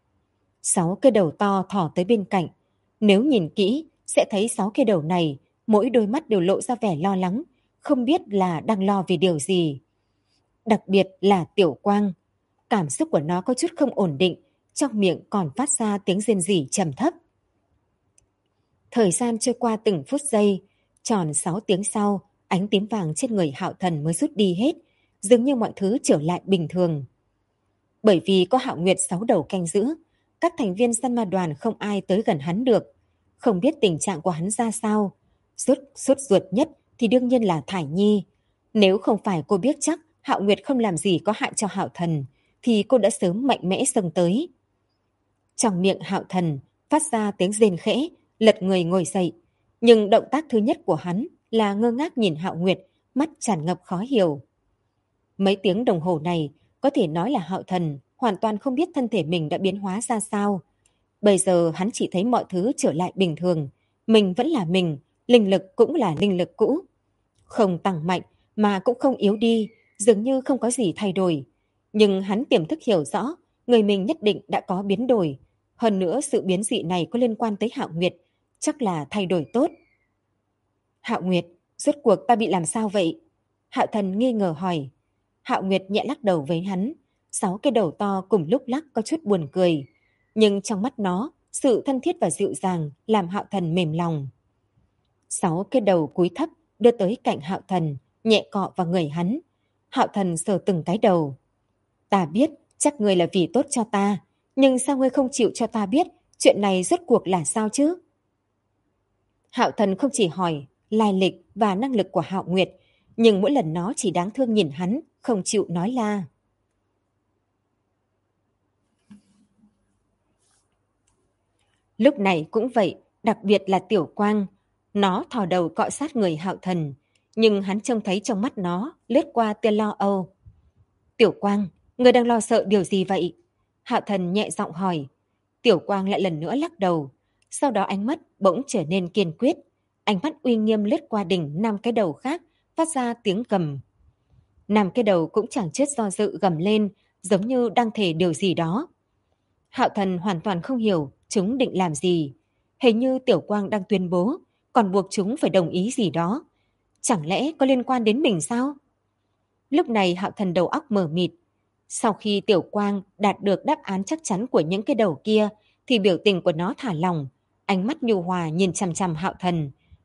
6 cái đầu to thò tới bên cạnh. Nếu nhìn kỹ, sẽ thấy 6 cái đầu này, mỗi đôi mắt đều lộ ra vẻ lo lắng, không biết là đang lo vì điều gì. Đặc biệt là Tiểu Quang. Cảm xúc của nó có chút không ổn định, trong miệng còn phát ra tiếng rên rỉ trầm thấp. Thời gian trôi qua từng phút giây, tròn 6 tiếng sau, ánh tím vàng trên người Hạo Thần mới rút đi hết, dường như mọi thứ trở lại bình thường. Bởi vì có Hạo Nguyệt 6 đầu canh giữ, các thành viên săn ma đoàn không ai tới gần hắn được, không biết tình trạng của hắn ra sao. Sốt ruột nhất thì đương nhiên là Thải Nhi. Nếu không phải cô biết chắc Hạo Nguyệt không làm gì có hại cho Hạo Thần, thì cô đã sớm mạnh mẽ xông tới. Trong miệng Hạo Thần phát ra tiếng rên khẽ, lật người ngồi dậy. Nhưng động tác thứ nhất của hắn là ngơ ngác nhìn Hạo Nguyệt, mắt tràn ngập khó hiểu. Mấy tiếng đồng hồ này có thể nói là Hạo Thần hoàn toàn không biết thân thể mình đã biến hóa ra sao. Bây giờ hắn chỉ thấy mọi thứ trở lại bình thường. Mình vẫn là mình, linh lực cũng là linh lực cũ. Không tăng mạnh mà cũng không yếu đi, dường như không có gì thay đổi. Nhưng hắn tiềm thức hiểu rõ, người mình nhất định đã có biến đổi. Hơn nữa sự biến dị này có liên quan tới Hạo Nguyệt, chắc là thay đổi tốt. Hạo Nguyệt, rốt cuộc ta bị làm sao vậy? Hạo Thần nghi ngờ hỏi. Hạo Nguyệt nhẹ lắc đầu với hắn, 6 cái đầu to cùng lúc lắc có chút buồn cười. Nhưng trong mắt nó, sự thân thiết và dịu dàng làm Hạo Thần mềm lòng. 6 cái đầu cúi thấp đưa tới cạnh Hạo Thần, nhẹ cọ vào người hắn. Hạo Thần sờ từng cái đầu. Ta biết chắc ngươi là vì tốt cho ta, nhưng sao ngươi không chịu cho ta biết chuyện này rốt cuộc là sao chứ? Hạo Thần không chỉ hỏi lai lịch và năng lực của Hạo Nguyệt, nhưng mỗi lần nó chỉ đáng thương nhìn hắn, không chịu nói la. Lúc này cũng vậy, đặc biệt là Tiểu Quang. Nó thò đầu cọ sát người Hạo Thần, nhưng hắn trông thấy trong mắt nó lướt qua tia lo âu. Tiểu Quang, ngươi đang lo sợ điều gì vậy? Hạo Thần nhẹ giọng hỏi. Tiểu Quang lại lần nữa lắc đầu. Sau đó ánh mắt bỗng trở nên kiên quyết. Ánh mắt uy nghiêm lướt qua đỉnh 5 cái đầu khác, phát ra tiếng gầm. 5 cái đầu cũng chẳng chết do dự gầm lên, giống như đang thề điều gì đó. Hạo Thần hoàn toàn không hiểu chúng định làm gì. Hình như Tiểu Quang đang tuyên bố, còn buộc chúng phải đồng ý gì đó. Chẳng lẽ có liên quan đến mình sao? Lúc này Hạo Thần đầu óc mờ mịt. Sau khi Tiểu Quang đạt được đáp án chắc chắn của những cái đầu kia, thì biểu tình của nó thả lỏng, ánh mắt nhu hòa nhìn chằm chằm Hạo Thần.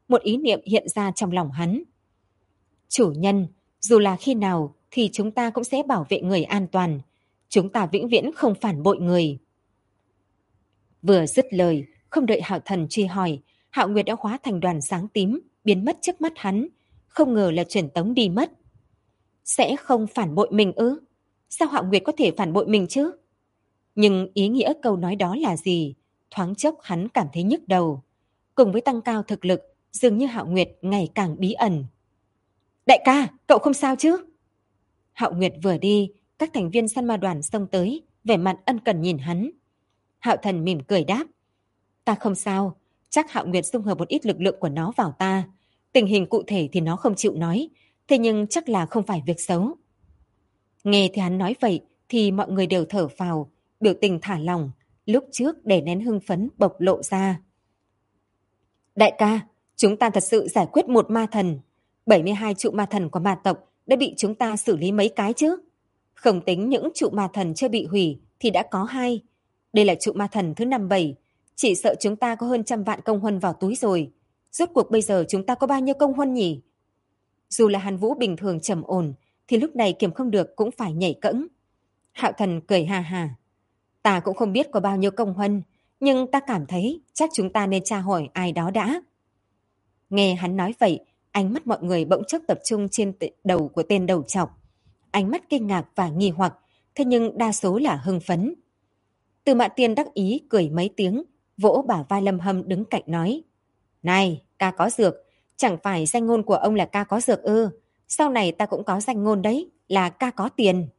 một ý niệm hiện ra trong lòng hắn. Chủ nhân, dù là khi nào thì chúng ta cũng sẽ bảo vệ người an toàn. Chúng ta vĩnh viễn không phản bội người. Vừa dứt lời, không đợi Hạo Thần truy hỏi, Hạo Nguyệt đã hóa thành đoàn sáng tím, biến mất trước mắt hắn. Không ngờ là truyền tống đi mất. Sẽ không phản bội mình ư? Sao Hạo Nguyệt có thể phản bội mình chứ? Nhưng ý nghĩa câu nói đó là gì? Thoáng chốc hắn cảm thấy nhức đầu. Cùng với tăng cao thực lực, dường như Hạo Nguyệt ngày càng bí ẩn. Đại ca, cậu không sao chứ? Hạo Nguyệt vừa đi, các thành viên săn ma đoàn xông tới, vẻ mặt ân cần nhìn hắn. Hạo Thần mỉm cười đáp. Ta không sao, chắc Hạo Nguyệt dung hợp một ít lực lượng của nó vào ta. Tình hình cụ thể thì nó không chịu nói, thế nhưng chắc là không phải việc xấu. Nghe thì hắn nói vậy thì mọi người đều thở phào, biểu tình thả lỏng, lúc trước để nén hưng phấn bộc lộ ra. Đại ca, chúng ta thật sự giải quyết một ma thần. 72 trụ ma thần của ma tộc đã bị chúng ta xử lý mấy cái chứ. Không tính những trụ ma thần chưa bị hủy thì đã có 2. Đây là trụ ma thần thứ 57. Chỉ sợ chúng ta có hơn 100 vạn công huân vào túi rồi. Rốt cuộc bây giờ chúng ta có bao nhiêu công huân nhỉ? Dù là Hàn Vũ bình thường trầm ổn thì lúc này kiềm không được cũng phải nhảy cẫng. Hạo Thần cười hà hà. Ta cũng không biết có bao nhiêu công huân, nhưng ta cảm thấy chắc chúng ta nên tra hỏi ai đó đã. Nghe hắn nói vậy, ánh mắt mọi người bỗng chốc tập trung trên đầu của tên đầu trọc. Ánh mắt kinh ngạc và nghi hoặc, thế nhưng đa số là hưng phấn. Từ Mạn Tiên đắc ý cười mấy tiếng, vỗ bả vai Lâm Hâm đứng cạnh nói. Này, ca có dược, chẳng phải danh ngôn của ông là ca có dược ư? Sau này ta cũng có danh ngôn đấy, là ca có tiền.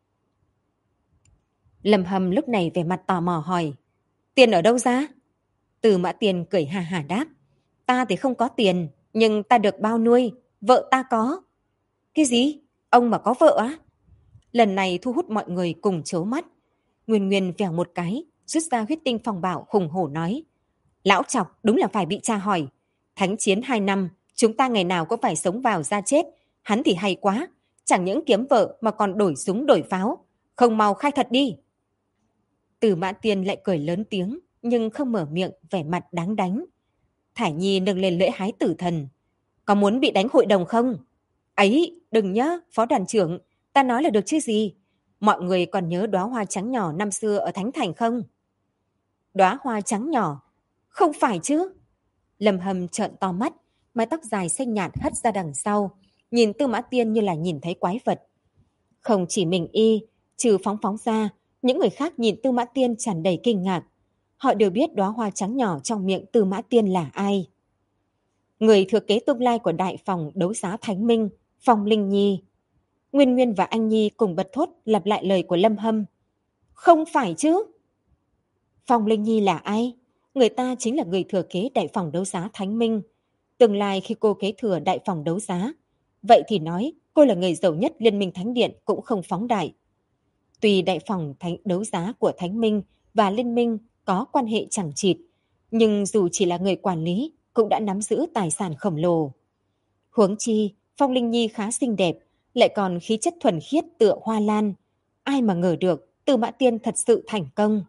Lâm Hâm lúc này về mặt tò mò hỏi. Tiền ở đâu ra? Từ Mã Tiên cười hà hà đáp. Ta thì không có tiền, nhưng ta được bao nuôi, vợ ta có. Cái gì? Ông mà có vợ á? Lần này thu hút mọi người cùng trố mắt. Nguyên Nguyên vèo một cái, rút ra huyết tinh phong bạo hùng hổ nói. Lão Chọc đúng là phải bị tra hỏi. Thánh chiến 2 năm, chúng ta ngày nào cũng phải sống vào ra chết. Hắn thì hay quá, chẳng những kiếm vợ mà còn đổi súng đổi pháo. Không mau khai thật đi. Từ Mã Tiên lại cười lớn tiếng, nhưng không mở miệng, vẻ mặt đáng đánh. Thải Nhi nâng lên lễ hái tử thần. Có muốn bị đánh hội đồng không? Ấy, đừng nhá, phó đoàn trưởng, ta nói là được chứ gì. Mọi người còn nhớ đóa hoa trắng nhỏ năm xưa ở Thánh Thành không? Đóa hoa trắng nhỏ? Không phải chứ? Lâm Hâm trợn to mắt, mái tóc dài xanh nhạt hất ra đằng sau, nhìn Tư Mã Tiên như là nhìn thấy quái vật. Không chỉ mình y, trừ Phóng Phóng ra, những người khác nhìn Tư Mã Tiên tràn đầy kinh ngạc. Họ đều biết đóa hoa trắng nhỏ trong miệng Tư Mã Tiên là ai. Người thừa kế tương lai của đại phòng đấu giá Thánh Minh, Phong Linh Nhi. Nguyên Nguyên và Anh Nhi cùng bật thốt lặp lại lời của Lâm Hâm. Không phải chứ? Phong Linh Nhi là ai? Người ta chính là người thừa kế đại phòng đấu giá Thánh Minh. Tương lai khi cô kế thừa đại phòng đấu giá, vậy thì nói cô là người giàu nhất Liên minh Thánh Điện cũng không phóng đại. Tuy đại phòng đấu giá của Thánh Minh và Liên minh có quan hệ chẳng chịt, nhưng dù chỉ là người quản lý cũng đã nắm giữ tài sản khổng lồ. Huống chi, Phong Linh Nhi khá xinh đẹp, lại còn khí chất thuần khiết tựa hoa lan. Ai mà ngờ được Từ Mã Tiên thật sự thành công.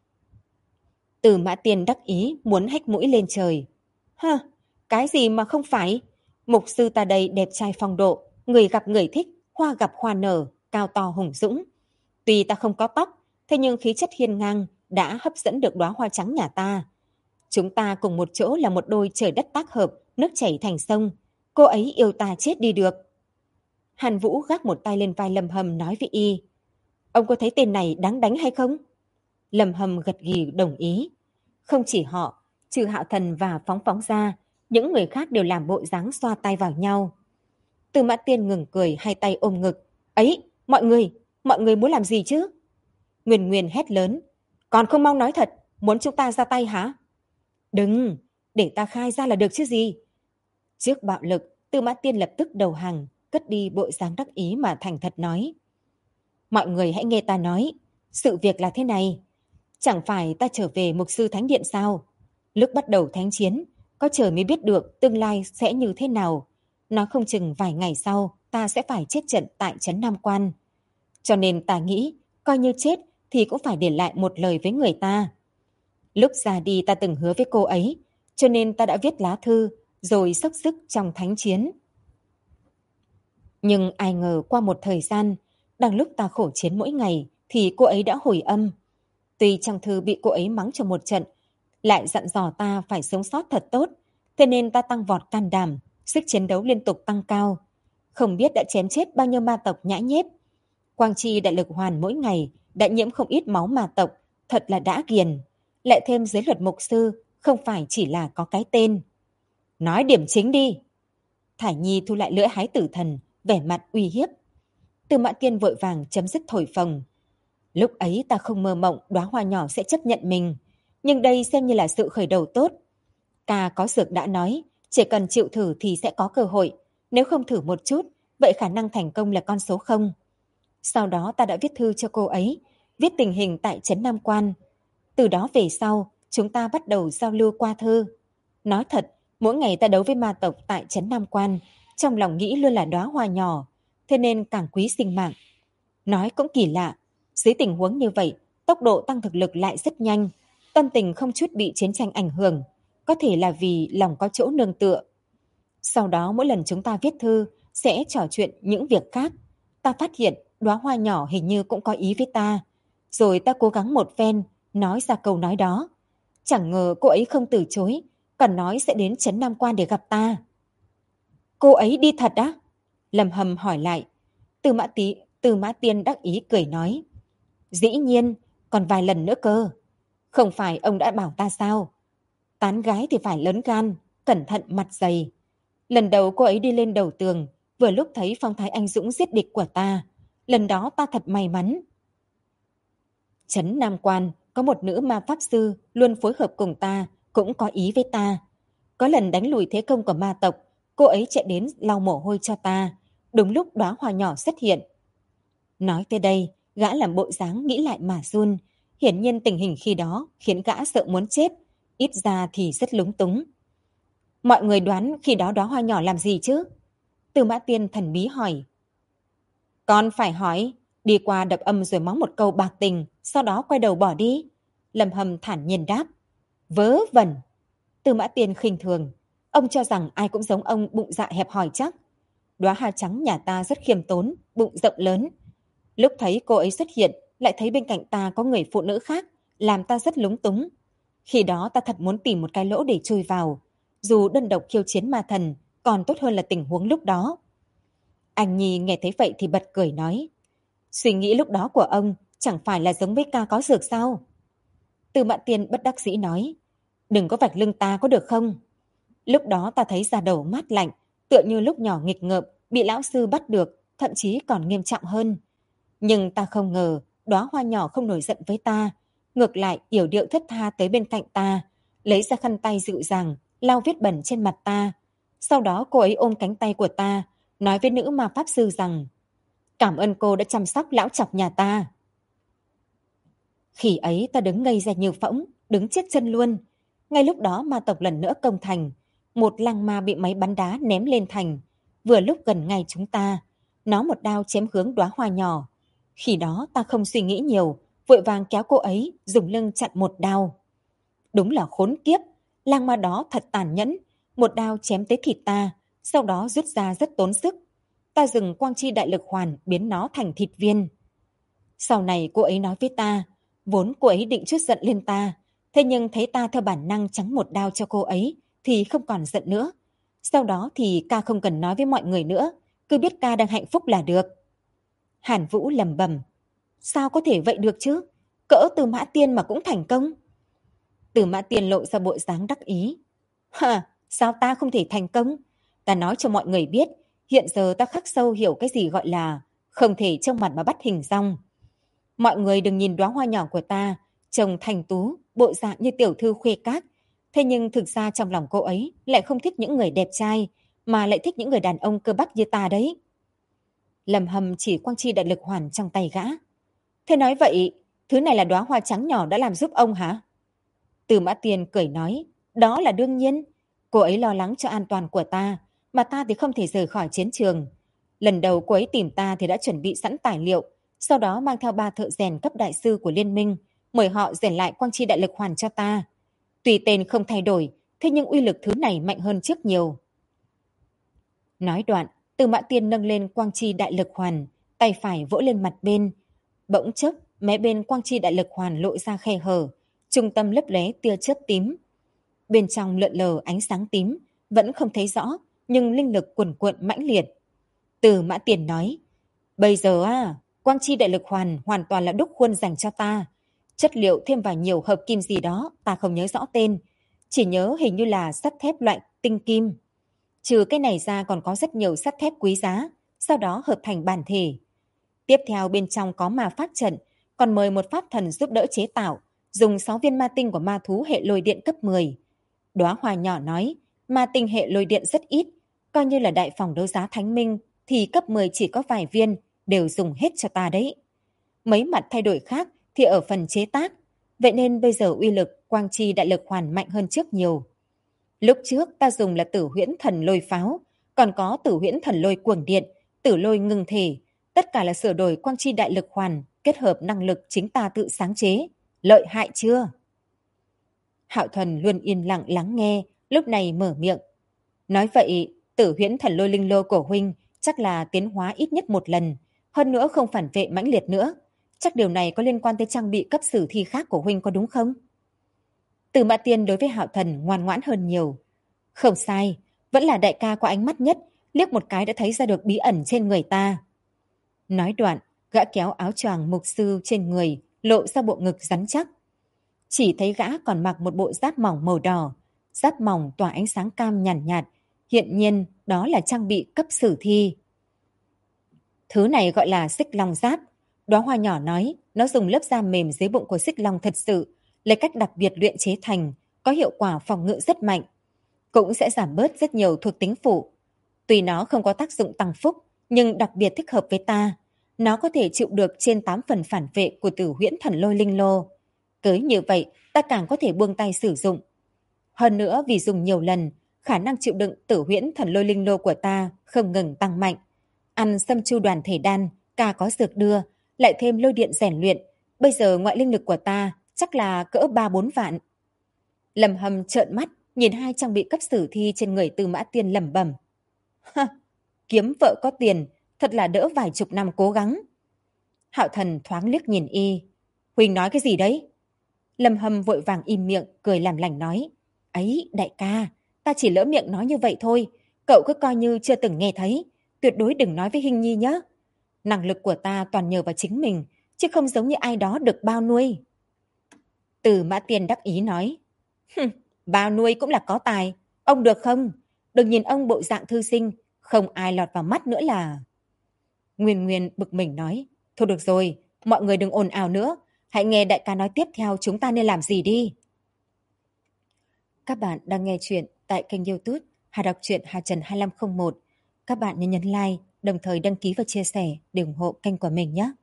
Từ Mã Tiên đắc ý muốn hách mũi lên trời. Hơ, cái gì mà không phải? Mục sư ta đây đẹp trai phong độ, người gặp người thích, hoa gặp hoa nở, cao to hùng dũng. Tuy ta không có tóc, thế nhưng khí chất hiên ngang đã hấp dẫn được đóa hoa trắng nhà ta. Chúng ta cùng một chỗ là một đôi trời đất tác hợp, nước chảy thành sông. Cô ấy yêu ta chết đi được. Hàn Vũ gác một tay lên vai Lâm Hâm nói với y. Ông có thấy tên này đáng đánh hay không? Lâm Hâm gật gì đồng ý. Không chỉ họ, trừ Hạo Thần và Phóng Phóng ra, những người khác đều làm bộ dáng xoa tay vào nhau. Từ Mã Tiên ngừng cười, hai tay ôm ngực. Ấy, mọi người muốn làm gì chứ? Nguyên Nguyên hét lớn. Còn không mau nói thật, muốn chúng ta ra tay hả? Đừng, để ta khai ra là được chứ gì. Trước bạo lực, Tư Mã Tiên lập tức đầu hàng, cất đi bộ dáng đắc ý mà thành thật nói. Mọi người hãy nghe ta nói, sự việc là thế này. Chẳng phải ta trở về mục sư Thánh Điện sao? Lúc bắt đầu thánh chiến, có trời mới biết được tương lai sẽ như thế nào. Nói không chừng vài ngày sau, ta sẽ phải chết trận tại trấn Nam Quan. Cho nên ta nghĩ, coi như chết thì cũng phải để lại một lời với người ta. Lúc ra đi ta từng hứa với cô ấy, cho nên ta đã viết lá thư, rồi dốc sức trong thánh chiến. Nhưng ai ngờ qua một thời gian, đang lúc ta khổ chiến mỗi ngày thì cô ấy đã hồi âm. Tuy trong thư bị cô ấy mắng cho một trận, lại dặn dò ta phải sống sót thật tốt, thế nên ta tăng vọt can đảm, sức chiến đấu liên tục tăng cao. Không biết đã chém chết bao nhiêu ma tộc nhã nhép. Quang chi đại lực hoàn mỗi ngày đã nhiễm không ít máu ma tộc, thật là đã ghiền. Lại thêm giới luật mục sư, không phải chỉ là có cái tên. Nói điểm chính đi. Thải Nhi thu lại lưỡi hái tử thần, vẻ mặt uy hiếp. Tư Mã Tiên vội vàng chấm dứt thổi phồng. Lúc ấy ta không mơ mộng đóa hoa nhỏ sẽ chấp nhận mình, nhưng đây xem như là sự khởi đầu tốt. Ca có dược đã nói, chỉ cần chịu thử thì sẽ có cơ hội, nếu không thử một chút, vậy khả năng thành công là con số 0. Sau đó ta đã viết thư cho cô ấy, viết tình hình tại trấn Nam Quan. Từ đó về sau, chúng ta bắt đầu giao lưu qua thư. Nói thật, mỗi ngày ta đấu với ma tộc tại trấn Nam Quan, trong lòng nghĩ luôn là đóa hoa nhỏ, thế nên càng quý sinh mạng. Nói cũng kỳ lạ, dưới tình huống như vậy, tốc độ tăng thực lực lại rất nhanh, tâm tình không chút bị chiến tranh ảnh hưởng, có thể là vì lòng có chỗ nương tựa. Sau đó mỗi lần chúng ta viết thư, sẽ trò chuyện những việc khác. Ta phát hiện đóa hoa nhỏ hình như cũng có ý với ta. Rồi ta cố gắng một phen, nói ra câu nói đó. Chẳng ngờ cô ấy không từ chối, còn nói sẽ đến trấn Nam Quan để gặp ta. Cô ấy đi thật á? Lâm Hầm hỏi lại. Tư Mã Tiên đắc ý cười nói. Dĩ nhiên, còn vài lần nữa cơ. Không phải ông đã bảo ta sao? Tán gái thì phải lớn gan, cẩn thận mặt dày. Lần đầu cô ấy đi lên đầu tường, vừa lúc thấy phong thái anh dũng giết địch của ta. Lần đó ta thật may mắn. Trấn Nam Quan có một nữ ma pháp sư luôn phối hợp cùng ta, cũng có ý với ta. Có lần đánh lùi thế công của ma tộc, cô ấy chạy đến lau mồ hôi cho ta. Đúng lúc đóa hoa nhỏ xuất hiện. Nói tới đây, gã làm bộ dáng nghĩ lại mà run. Hiển nhiên tình hình khi đó khiến gã sợ muốn chết, ít ra thì rất lúng túng. Mọi người đoán khi đó đóa hoa nhỏ làm gì chứ? Tư Mã Tiên thần bí hỏi. Con phải hỏi, đi qua đập âm rồi mắng một câu bạc tình, sau đó quay đầu bỏ đi. Lâm Hầm thản nhiên đáp. Vớ vẩn. Tư Mã Tiên khinh thường. Ông cho rằng ai cũng giống ông bụng dạ hẹp hòi chắc. Đóa hoa trắng nhà ta rất khiêm tốn, bụng rộng lớn. Lúc thấy cô ấy xuất hiện, lại thấy bên cạnh ta có người phụ nữ khác, làm ta rất lúng túng. Khi đó ta thật muốn tìm một cái lỗ để chui vào. Dù đơn độc khiêu chiến ma thần, còn tốt hơn là tình huống lúc đó. Anh Nhi nghe thấy vậy thì bật cười nói. Suy nghĩ lúc đó của ông chẳng phải là giống với ca có dược sao? Tư Mã Tiên bất đắc dĩ nói. Đừng có vạch lưng ta có được không? Lúc đó ta thấy da đầu mát lạnh, tựa như lúc nhỏ nghịch ngợm, bị lão sư bắt được, thậm chí còn nghiêm trọng hơn. Nhưng ta không ngờ, đóa hoa nhỏ không nổi giận với ta. Ngược lại, yểu điệu thất tha tới bên cạnh ta, lấy ra khăn tay dịu dàng, lau vết bẩn trên mặt ta. Sau đó cô ấy ôm cánh tay của ta, nói với nữ ma pháp sư rằng cảm ơn cô đã chăm sóc lão chọc nhà ta. Khi ấy ta đứng ngây ra như phỗng, đứng chết chân luôn. Ngay lúc đó ma tộc lần nữa công thành. Một lăng ma bị máy bắn đá ném lên thành. Vừa lúc gần ngay chúng ta, nó một đao chém hướng đóa hoa nhỏ. Khi đó ta không suy nghĩ nhiều, vội vàng kéo cô ấy, dùng lưng chặn một đao. Đúng là khốn kiếp, lang ma đó thật tàn nhẫn, một đao chém tới thịt ta, sau đó rút ra rất tốn sức. Ta dùng quang chi đại lực hoàn biến nó thành thịt viên. Sau này cô ấy nói với ta, vốn cô ấy định trút giận lên ta, thế nhưng thấy ta theo bản năng trắng một đao cho cô ấy, thì không còn giận nữa. Sau đó thì ca không cần nói với mọi người nữa, cứ biết ca đang hạnh phúc là được. Hàn Vũ lầm bầm, sao có thể vậy được chứ? Cỡ Từ Mã Tiên mà cũng thành công. Từ Mã Tiên lộ ra bộ dáng đắc ý. Hả, sao ta không thể thành công? Ta nói cho mọi người biết, hiện giờ ta khắc sâu hiểu cái gì gọi là không thể trông mặt mà bắt hình dong. Mọi người đừng nhìn đóa hoa nhỏ của ta, trông thành tú, bộ dạng như tiểu thư khuê các. Thế nhưng thực ra trong lòng cô ấy lại không thích những người đẹp trai, mà lại thích những người đàn ông cơ bắp như ta đấy. Lâm Hầm chỉ quang chi đại lực hoàn trong tay gã. Thế nói vậy, thứ này là đóa hoa trắng nhỏ đã làm giúp ông hả? Từ Mã Tiên cười nói, đó là đương nhiên. Cô ấy lo lắng cho an toàn của ta, mà ta thì không thể rời khỏi chiến trường. Lần đầu cô ấy tìm ta thì đã chuẩn bị sẵn tài liệu, sau đó mang theo 3 thợ rèn cấp đại sư của liên minh, mời họ rèn lại quang chi đại lực hoàn cho ta. Tùy tên không thay đổi, thế nhưng uy lực thứ này mạnh hơn trước nhiều. Nói đoạn, Từ Mã Tiên nâng lên quang chi đại lực hoàn, tay phải vỗ lên mặt bên. Bỗng chốc, mé bên quang chi đại lực hoàn lộ ra khe hở, trung tâm lấp lóe tia chớp tím. Bên trong lượn lờ ánh sáng tím, vẫn không thấy rõ, nhưng linh lực cuồn cuộn mãnh liệt. Từ Mã Tiên nói, bây giờ quang chi đại lực hoàn hoàn toàn là đúc khuôn dành cho ta. Chất liệu thêm vào nhiều hợp kim gì đó, ta không nhớ rõ tên. Chỉ nhớ hình như là sắt thép loại tinh kim. Trừ cái này ra còn có rất nhiều sắt thép quý giá, sau đó hợp thành bản thể. Tiếp theo bên trong có ma pháp trận, còn mời một pháp thần giúp đỡ chế tạo, dùng 6 viên ma tinh của ma thú hệ lôi điện cấp 10. Đóa hoa nhỏ nói, ma tinh hệ lôi điện rất ít, coi như là đại phòng đấu giá Thánh Minh thì cấp 10 chỉ có vài viên, đều dùng hết cho ta đấy. Mấy mặt thay đổi khác thì ở phần chế tác, vậy nên bây giờ uy lực quang chi đại lực hoàn mạnh hơn trước nhiều. Lúc trước ta dùng là Tử Huyễn Thần Lôi pháo, còn có Tử Huyễn Thần Lôi cuồng điện, Tử Lôi ngưng thể, tất cả là sửa đổi quang chi đại lực hoàn, kết hợp năng lực chính ta tự sáng chế. Lợi hại chưa? Hạo Thần luôn yên lặng lắng nghe, lúc này mở miệng. Nói vậy, Tử Huyễn Thần Lôi linh lô của huynh chắc là tiến hóa ít nhất một lần, hơn nữa không phản vệ mãnh liệt nữa. Chắc điều này có liên quan tới trang bị cấp sử thi khác của huynh có đúng không? Từ Mã Tiên đối với Hạo Thần ngoan ngoãn hơn nhiều. Không sai, vẫn là đại ca có ánh mắt nhất, liếc một cái đã thấy ra được bí ẩn trên người ta. Nói đoạn, gã kéo áo choàng mục sư trên người, lộ ra bộ ngực rắn chắc. Chỉ thấy gã còn mặc một bộ giáp mỏng màu đỏ, giáp mỏng tỏa ánh sáng cam nhàn nhạt, hiện nhiên đó là trang bị cấp sử thi. Thứ này gọi là xích long giáp. Đóa hoa nhỏ nói, nó dùng lớp da mềm dưới bụng của xích long thật sự, lấy cách đặc biệt luyện chế thành, có hiệu quả phòng ngự rất mạnh. Cũng sẽ giảm bớt rất nhiều thuộc tính phụ. Tuy nó không có tác dụng tăng phúc, nhưng đặc biệt thích hợp với ta. Nó có thể chịu được trên 8 phần phản vệ của Tử Huyễn Thần Lôi linh lô. Cứ như vậy, ta càng có thể buông tay sử dụng. Hơn nữa vì dùng nhiều lần, khả năng chịu đựng Tử Huyễn Thần Lôi linh lô của ta không ngừng tăng mạnh. Ăn Sâm Chu Đoàn thể đan, ca có dược đưa, lại thêm lôi điện rèn luyện. Bây giờ ngoại linh lực của ta chắc là cỡ 3-4 vạn. Lâm Hâm trợn mắt, nhìn hai trang bị cấp sử thi trên người Tư Mã Tiên lẩm bẩm. Kiếm vợ có tiền, thật là đỡ vài chục năm cố gắng. Hạo Thần thoáng liếc nhìn y. Huỳnh nói cái gì đấy? Lâm Hâm vội vàng im miệng, cười làm lành nói. Ấy, đại ca, ta chỉ lỡ miệng nói như vậy thôi. Cậu cứ coi như chưa từng nghe thấy. Tuyệt đối đừng nói với Hinh Nhi nhé. Năng lực của ta toàn nhờ vào chính mình, chứ không giống như ai đó được bao nuôi. Từ Mã Tiên đắc ý nói. Bao nuôi cũng là có tài. Ông được không? Đừng nhìn ông bộ dạng thư sinh, không ai lọt vào mắt nữa là... Nguyên Nguyên bực mình nói. Thôi được rồi, mọi người đừng ồn ào nữa. Hãy nghe đại ca nói tiếp theo chúng ta nên làm gì đi. Các bạn đang nghe chuyện tại kênh YouTube Hà Đọc truyện Hà Trần 2501. Các bạn nhớ nhấn like, đồng thời đăng ký và chia sẻ để ủng hộ kênh của mình nhé.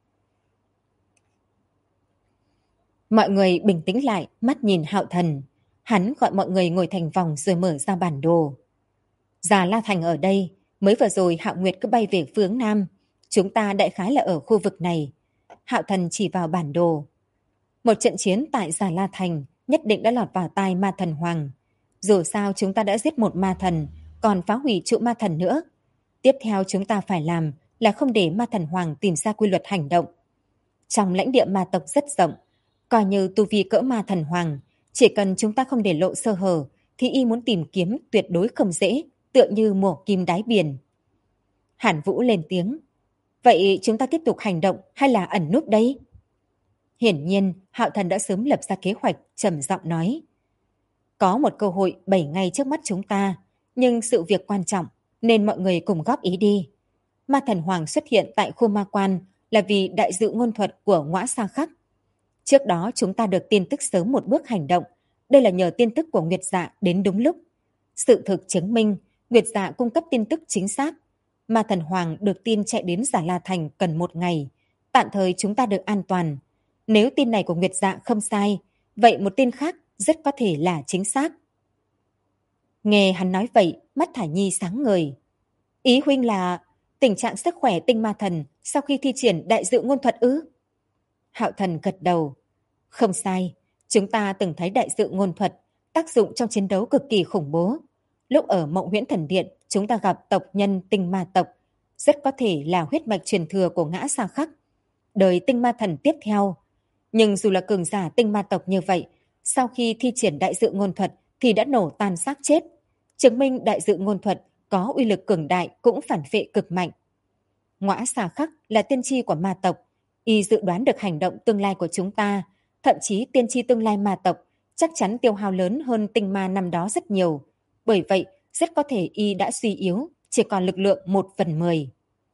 Mọi người bình tĩnh lại, mắt nhìn Hạo Thần. Hắn gọi mọi người ngồi thành vòng rồi mở ra bản đồ. Già La Thành ở đây, mới vừa rồi Hạo Nguyệt cứ bay về phương Nam. Chúng ta đại khái là ở khu vực này. Hạo Thần chỉ vào bản đồ. Một trận chiến tại Già La Thành nhất định đã lọt vào tai ma thần Hoàng. Dù sao chúng ta đã giết một ma thần, còn phá hủy trụ ma thần nữa. Tiếp theo chúng ta phải làm là không để ma thần Hoàng tìm ra quy luật hành động. Trong lãnh địa ma tộc rất rộng, coi như tu vi cỡ ma thần Hoàng, chỉ cần chúng ta không để lộ sơ hở thì y muốn tìm kiếm tuyệt đối không dễ, tựa như mổ kim đáy biển. Hàn Vũ lên tiếng. Vậy chúng ta tiếp tục hành động hay là ẩn núp đây? Hiển nhiên, Hạo Thần đã sớm lập ra kế hoạch, trầm giọng nói. Có một cơ hội 7 ngày trước mắt chúng ta, nhưng sự việc quan trọng nên mọi người cùng góp ý đi. Ma thần Hoàng xuất hiện tại khu ma quan là vì đại dự ngôn thuật của Ngõa Sa Khắc. Trước đó chúng ta được tin tức sớm một bước hành động. Đây là nhờ tin tức của Nguyệt Dạ đến đúng lúc. Sự thực chứng minh Nguyệt Dạ cung cấp tin tức chính xác. Ma thần Hoàng được tin chạy đến Già La Thành cần 1 ngày. Tạm thời chúng ta được an toàn. Nếu tin này của Nguyệt Dạ không sai, vậy một tin khác rất có thể là chính xác. Nghe hắn nói vậy, mắt Thả Nhi sáng ngời. Ý huynh là tình trạng sức khỏe tinh ma thần sau khi thi triển đại dự ngôn thuật ư? Hạo Thần gật đầu. Không sai, chúng ta từng thấy đại dự ngôn thuật, tác dụng trong chiến đấu cực kỳ khủng bố. Lúc ở Mộng Huyễn Thần Điện, chúng ta gặp tộc nhân tinh ma tộc, rất có thể là huyết mạch truyền thừa của Ngã Sa Khắc, đời tinh ma thần tiếp theo. Nhưng dù là cường giả tinh ma tộc như vậy, sau khi thi triển đại dự ngôn thuật thì đã nổ tan xác chết, chứng minh đại dự ngôn thuật có uy lực cường đại cũng phản phệ cực mạnh. Ngã Sa Khắc là tiên tri của ma tộc, y dự đoán được hành động tương lai của chúng ta, thậm chí tiên tri tương lai ma tộc chắc chắn tiêu hao lớn hơn tinh ma năm đó rất nhiều. Bởi vậy, rất có thể y đã suy yếu, chỉ còn lực lượng 1/10.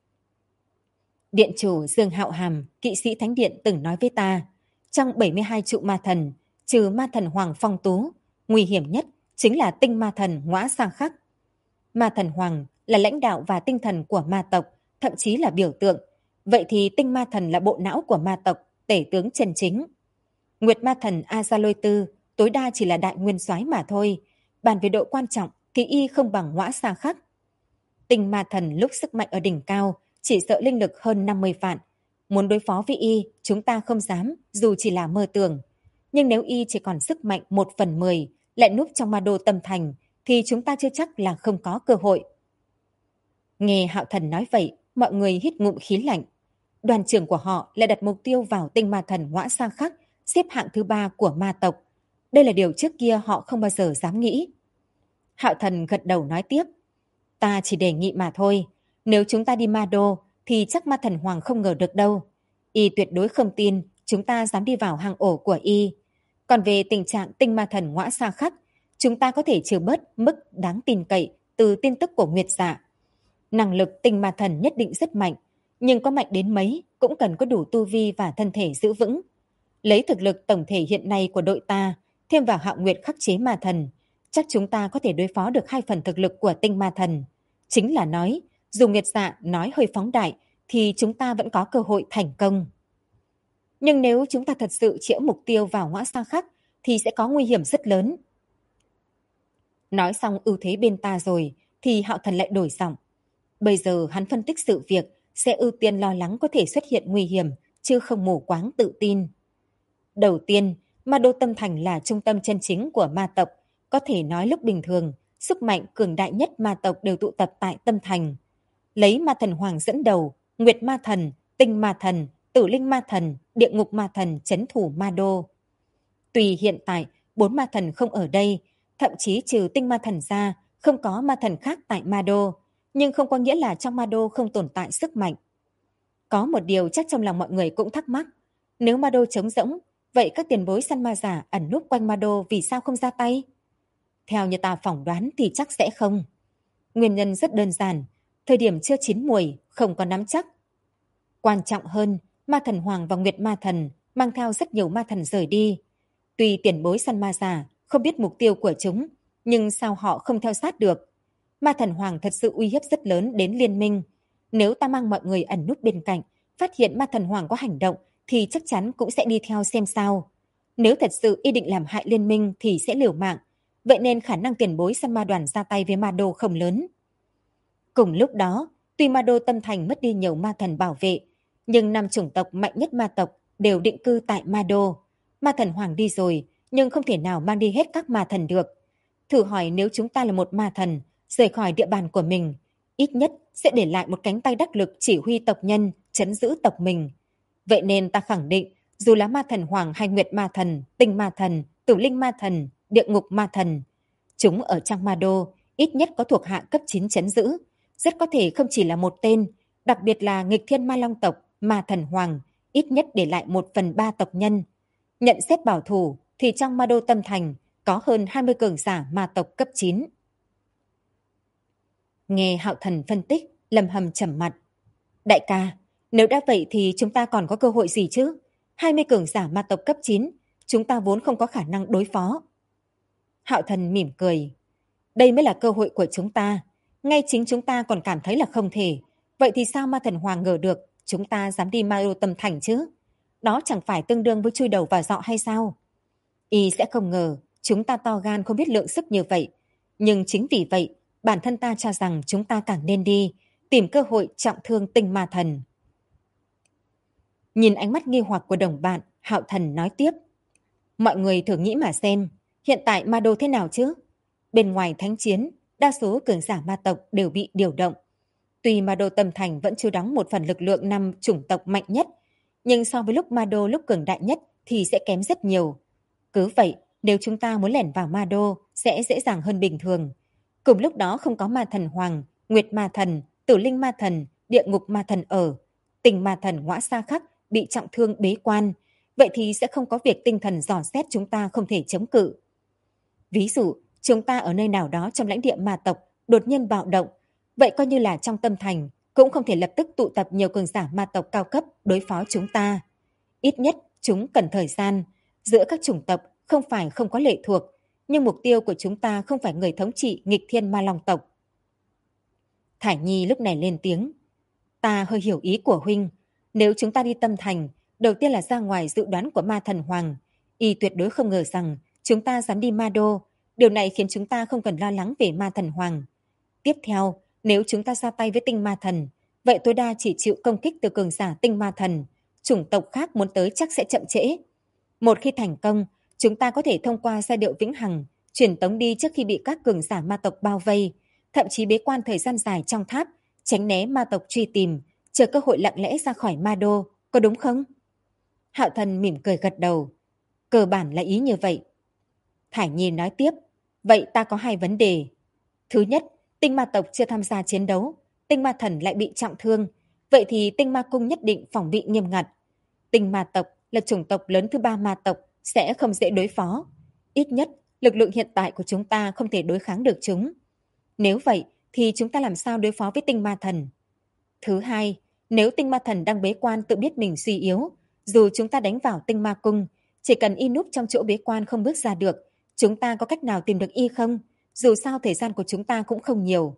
Điện chủ Dương Hạo Hàm, kỵ sĩ Thánh Điện từng nói với ta, trong 72 trụ ma thần, trừ ma thần Hoàng Phong Tú, nguy hiểm nhất chính là tinh ma thần Ngõa Sa Khắc. Ma thần Hoàng là lãnh đạo và tinh thần của ma tộc, thậm chí là biểu tượng. Vậy thì tinh ma thần là bộ não của ma tộc, tể tướng chân chính. Nguyệt ma thần Azalôi Tư tối đa chỉ là đại nguyên soái mà thôi. Bàn về độ quan trọng thì y không bằng Ngõa Sa Khắc. Tinh ma thần lúc sức mạnh ở đỉnh cao chỉ sợ linh lực hơn 50 vạn. Muốn đối phó với y, chúng ta không dám, dù chỉ là mơ tưởng. Nhưng nếu y chỉ còn sức mạnh 1/10, lại núp trong ma đô tâm thành, thì chúng ta chưa chắc là không có cơ hội. Nghe Hạo Thần nói vậy, mọi người hít ngụm khí lạnh. Đoàn trưởng của họ lại đặt mục tiêu vào tinh ma thần Ngõa Sa Khắc, xếp hạng thứ 3 của ma tộc. Đây là điều trước kia họ không bao giờ dám nghĩ. Hạo Thần gật đầu nói tiếp. Ta chỉ đề nghị mà thôi. Nếu chúng ta đi ma đô, thì chắc ma thần Hoàng không ngờ được đâu. Y tuyệt đối không tin chúng ta dám đi vào hang ổ của y. Còn về tình trạng tinh ma thần Ngõa Sa Khắc, chúng ta có thể trừ bớt mức đáng tin cậy từ tin tức của Nguyệt Dạ. Năng lực tinh ma thần nhất định rất mạnh, nhưng có mạnh đến mấy cũng cần có đủ tu vi và thân thể giữ vững. Lấy thực lực tổng thể hiện nay của đội ta, thêm vào Hạo Nguyệt khắc chế ma thần, chắc chúng ta có thể đối phó được 2 phần thực lực của tinh ma thần. Chính là nói, dù Nguyệt Dạ nói hơi phóng đại, thì chúng ta vẫn có cơ hội thành công. Nhưng nếu chúng ta thật sự chĩa mục tiêu vào Ngõa Sa Khắc, thì sẽ có nguy hiểm rất lớn. Nói xong ưu thế bên ta rồi, thì Hạo Thần lại đổi giọng. Bây giờ hắn phân tích sự việc, sẽ ưu tiên lo lắng có thể xuất hiện nguy hiểm, chứ không mù quáng tự tin. Đầu tiên, ma đô tâm thành là trung tâm chân chính của ma tộc. Có thể nói lúc bình thường, sức mạnh cường đại nhất ma tộc đều tụ tập tại tâm thành. Lấy ma thần Hoàng dẫn đầu, Nguyệt ma thần, Tinh ma thần, Tử linh ma thần, Địa ngục ma thần trấn thủ ma đô. Tuy hiện tại 4 ma thần không ở đây, thậm chí trừ Tinh ma thần ra, không có ma thần khác tại ma đô, nhưng không có nghĩa là trong ma đô không tồn tại sức mạnh. Có một điều chắc trong lòng mọi người cũng thắc mắc, nếu ma đô trống rỗng, vậy các tiền bối săn ma giả ẩn núp quanh ma đô vì sao không ra tay? Theo như ta phỏng đoán thì chắc sẽ không. Nguyên nhân rất đơn giản, thời điểm chưa chín mùi, không có nắm chắc. Quan trọng hơn, ma thần Hoàng và Nguyệt ma thần mang theo rất nhiều ma thần rời đi. Tuy tiền bối săn ma giả không biết mục tiêu của chúng, nhưng sao họ không theo sát được? Ma thần Hoàng thật sự uy hiếp rất lớn đến liên minh. Nếu ta mang mọi người ẩn núp bên cạnh, phát hiện ma thần Hoàng có hành động, thì chắc chắn cũng sẽ đi theo xem sao. Nếu thật sự ý định làm hại liên minh thì sẽ liều mạng. Vậy nên khả năng tiền bối săn ma đoàn ra tay với ma đô không lớn. Cùng lúc đó, tuy ma đô tâm thành mất đi nhiều ma thần bảo vệ, nhưng 5 chủng tộc mạnh nhất ma tộc đều định cư tại ma đô. Ma thần Hoàng đi rồi, nhưng không thể nào mang đi hết các ma thần được. Thử hỏi nếu chúng ta là một ma thần, rời khỏi địa bàn của mình, ít nhất sẽ để lại một cánh tay đắc lực chỉ huy tộc nhân, trấn giữ tộc mình. Vậy nên ta khẳng định, dù là ma thần Hoàng hay Nguyệt ma thần, Tinh ma thần, Tử linh ma thần, Địa ngục ma thần, chúng ở trong ma đô ít nhất có thuộc hạ cấp 9 trấn giữ, rất có thể không chỉ là một tên, đặc biệt là nghịch thiên ma long tộc, ma thần Hoàng, ít nhất để lại 1/3 tộc nhân. Nhận xét bảo thủ thì trong ma đô tâm thành có hơn 20 cường giả ma tộc cấp 9. Nghe Hạo Thần phân tích, Lâm Hầm trầm mặt. Đại ca, nếu đã vậy thì chúng ta còn có cơ hội gì chứ? 20 cường giả ma tộc cấp 9, chúng ta vốn không có khả năng đối phó. Hạo Thần mỉm cười. Đây mới là cơ hội của chúng ta. Ngay chính chúng ta còn cảm thấy là không thể. Vậy thì sao ma thần Hoàng ngờ được chúng ta dám đi ma đô tâm thành chứ? Đó chẳng phải tương đương với chui đầu vào giọ hay sao? Y sẽ không ngờ chúng ta to gan không biết lượng sức như vậy. Nhưng chính vì vậy, bản thân ta cho rằng chúng ta càng nên đi, tìm cơ hội trọng thương Tinh ma thần. Nhìn ánh mắt nghi hoặc của đồng bạn, Hạo Thần nói tiếp. Mọi người thử nghĩ mà xem, Hiện tại ma đô thế nào chứ? Bên ngoài thánh chiến, đa số cường giả ma tộc đều bị điều động. Tuy ma đô Tâm Thành vẫn chưa đóng một phần lực lượng năm chủng tộc mạnh nhất, nhưng so với lúc ma đô lúc cường đại nhất thì sẽ kém rất nhiều. Cứ vậy, nếu chúng ta muốn lẻn vào ma đô sẽ dễ dàng hơn bình thường. Cùng lúc đó không có ma thần hoàng, nguyệt ma thần, tử linh ma thần, địa ngục ma thần ở. Tình ma thần ngõa xa khắc bị trọng thương bế quan. Vậy thì sẽ không có việc tinh thần dò xét chúng ta không thể chống cự. Ví dụ, chúng ta ở nơi nào đó trong lãnh địa ma tộc đột nhiên bạo động. Vậy coi như là trong tâm thành cũng không thể lập tức tụ tập nhiều cường giả ma tộc cao cấp đối phó chúng ta. Ít nhất chúng cần thời gian. Giữa các chủng tộc không phải không có lệ thuộc, nhưng mục tiêu của chúng ta không phải người thống trị nghịch thiên ma long tộc. Thải Nhi lúc này lên tiếng. Ta hơi hiểu ý của huynh. Nếu chúng ta đi tâm thành, đầu tiên là ra ngoài dự đoán của ma thần hoàng. Y tuyệt đối không ngờ rằng chúng ta dám đi ma đô. Điều này khiến chúng ta không cần lo lắng về ma thần hoàng. Tiếp theo, nếu chúng ta ra tay với tinh ma thần, vậy tối đa chỉ chịu công kích từ cường giả tinh ma thần. Chủng tộc khác muốn tới chắc sẽ chậm trễ. Một khi thành công, chúng ta có thể thông qua giai điệu vĩnh hằng, truyền tống đi trước khi bị các cường giả ma tộc bao vây, thậm chí bế quan thời gian dài trong tháp, tránh né ma tộc truy tìm, chờ cơ hội lặng lẽ ra khỏi ma đô, có đúng không? Hạo Thần mỉm cười gật đầu. Cơ bản là ý như vậy. Thải Nhi nói tiếp, vậy ta có hai vấn đề. Thứ nhất, tinh ma tộc chưa tham gia chiến đấu, tinh ma thần lại bị trọng thương, vậy thì tinh ma cung nhất định phòng bị nghiêm ngặt. Tinh ma tộc là chủng tộc lớn thứ ba ma tộc, sẽ không dễ đối phó. Ít nhất, lực lượng hiện tại của chúng ta không thể đối kháng được chúng. Nếu vậy, thì chúng ta làm sao đối phó với tinh ma thần? Thứ hai, nếu tinh ma thần đang bế quan tự biết mình suy yếu, dù chúng ta đánh vào tinh ma cung, chỉ cần y núp trong chỗ bế quan không bước ra được, chúng ta có cách nào tìm được y không? Dù sao thời gian của chúng ta cũng không nhiều.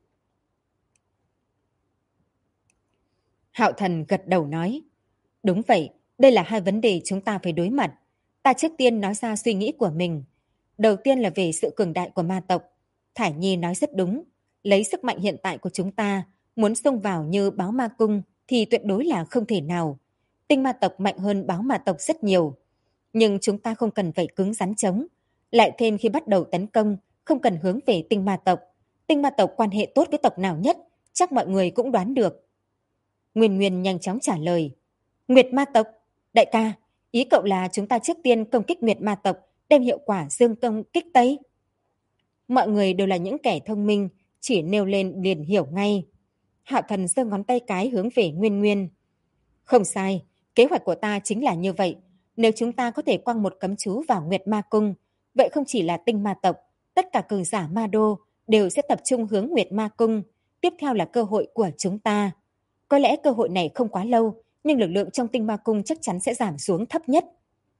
Hạo Thần gật đầu nói, đúng vậy, đây là hai vấn đề chúng ta phải đối mặt. Ta trước tiên nói ra suy nghĩ của mình. Đầu tiên là về sự cường đại của ma tộc. Thải Nhi nói rất đúng. Lấy sức mạnh hiện tại của chúng ta, muốn xông vào như báo ma cung thì tuyệt đối là không thể nào. Tinh ma tộc mạnh hơn báo ma tộc rất nhiều. Nhưng chúng ta không cần phải cứng rắn chống. Lại thêm khi bắt đầu tấn công, không cần hướng về tinh ma tộc. Tinh ma tộc quan hệ tốt với tộc nào nhất, chắc mọi người cũng đoán được. Nguyên Nguyên nhanh chóng trả lời. Nguyệt ma tộc, đại ca, ý cậu là chúng ta trước tiên công kích Nguyệt ma tộc, đem hiệu quả dương công kích Tây. Mọi người đều là những kẻ thông minh, chỉ nêu lên liền hiểu ngay. Hạo Thần giơ ngón tay cái hướng về Nguyên Nguyên. Không sai, kế hoạch của ta chính là như vậy. Nếu chúng ta có thể quăng một cấm chú vào Nguyệt ma cung, vậy không chỉ là tinh ma tộc, tất cả cường giả ma đô đều sẽ tập trung hướng Nguyệt ma cung. Tiếp theo là cơ hội của chúng ta. Có lẽ cơ hội này không quá lâu, nhưng lực lượng trong tinh ma cung chắc chắn sẽ giảm xuống thấp nhất.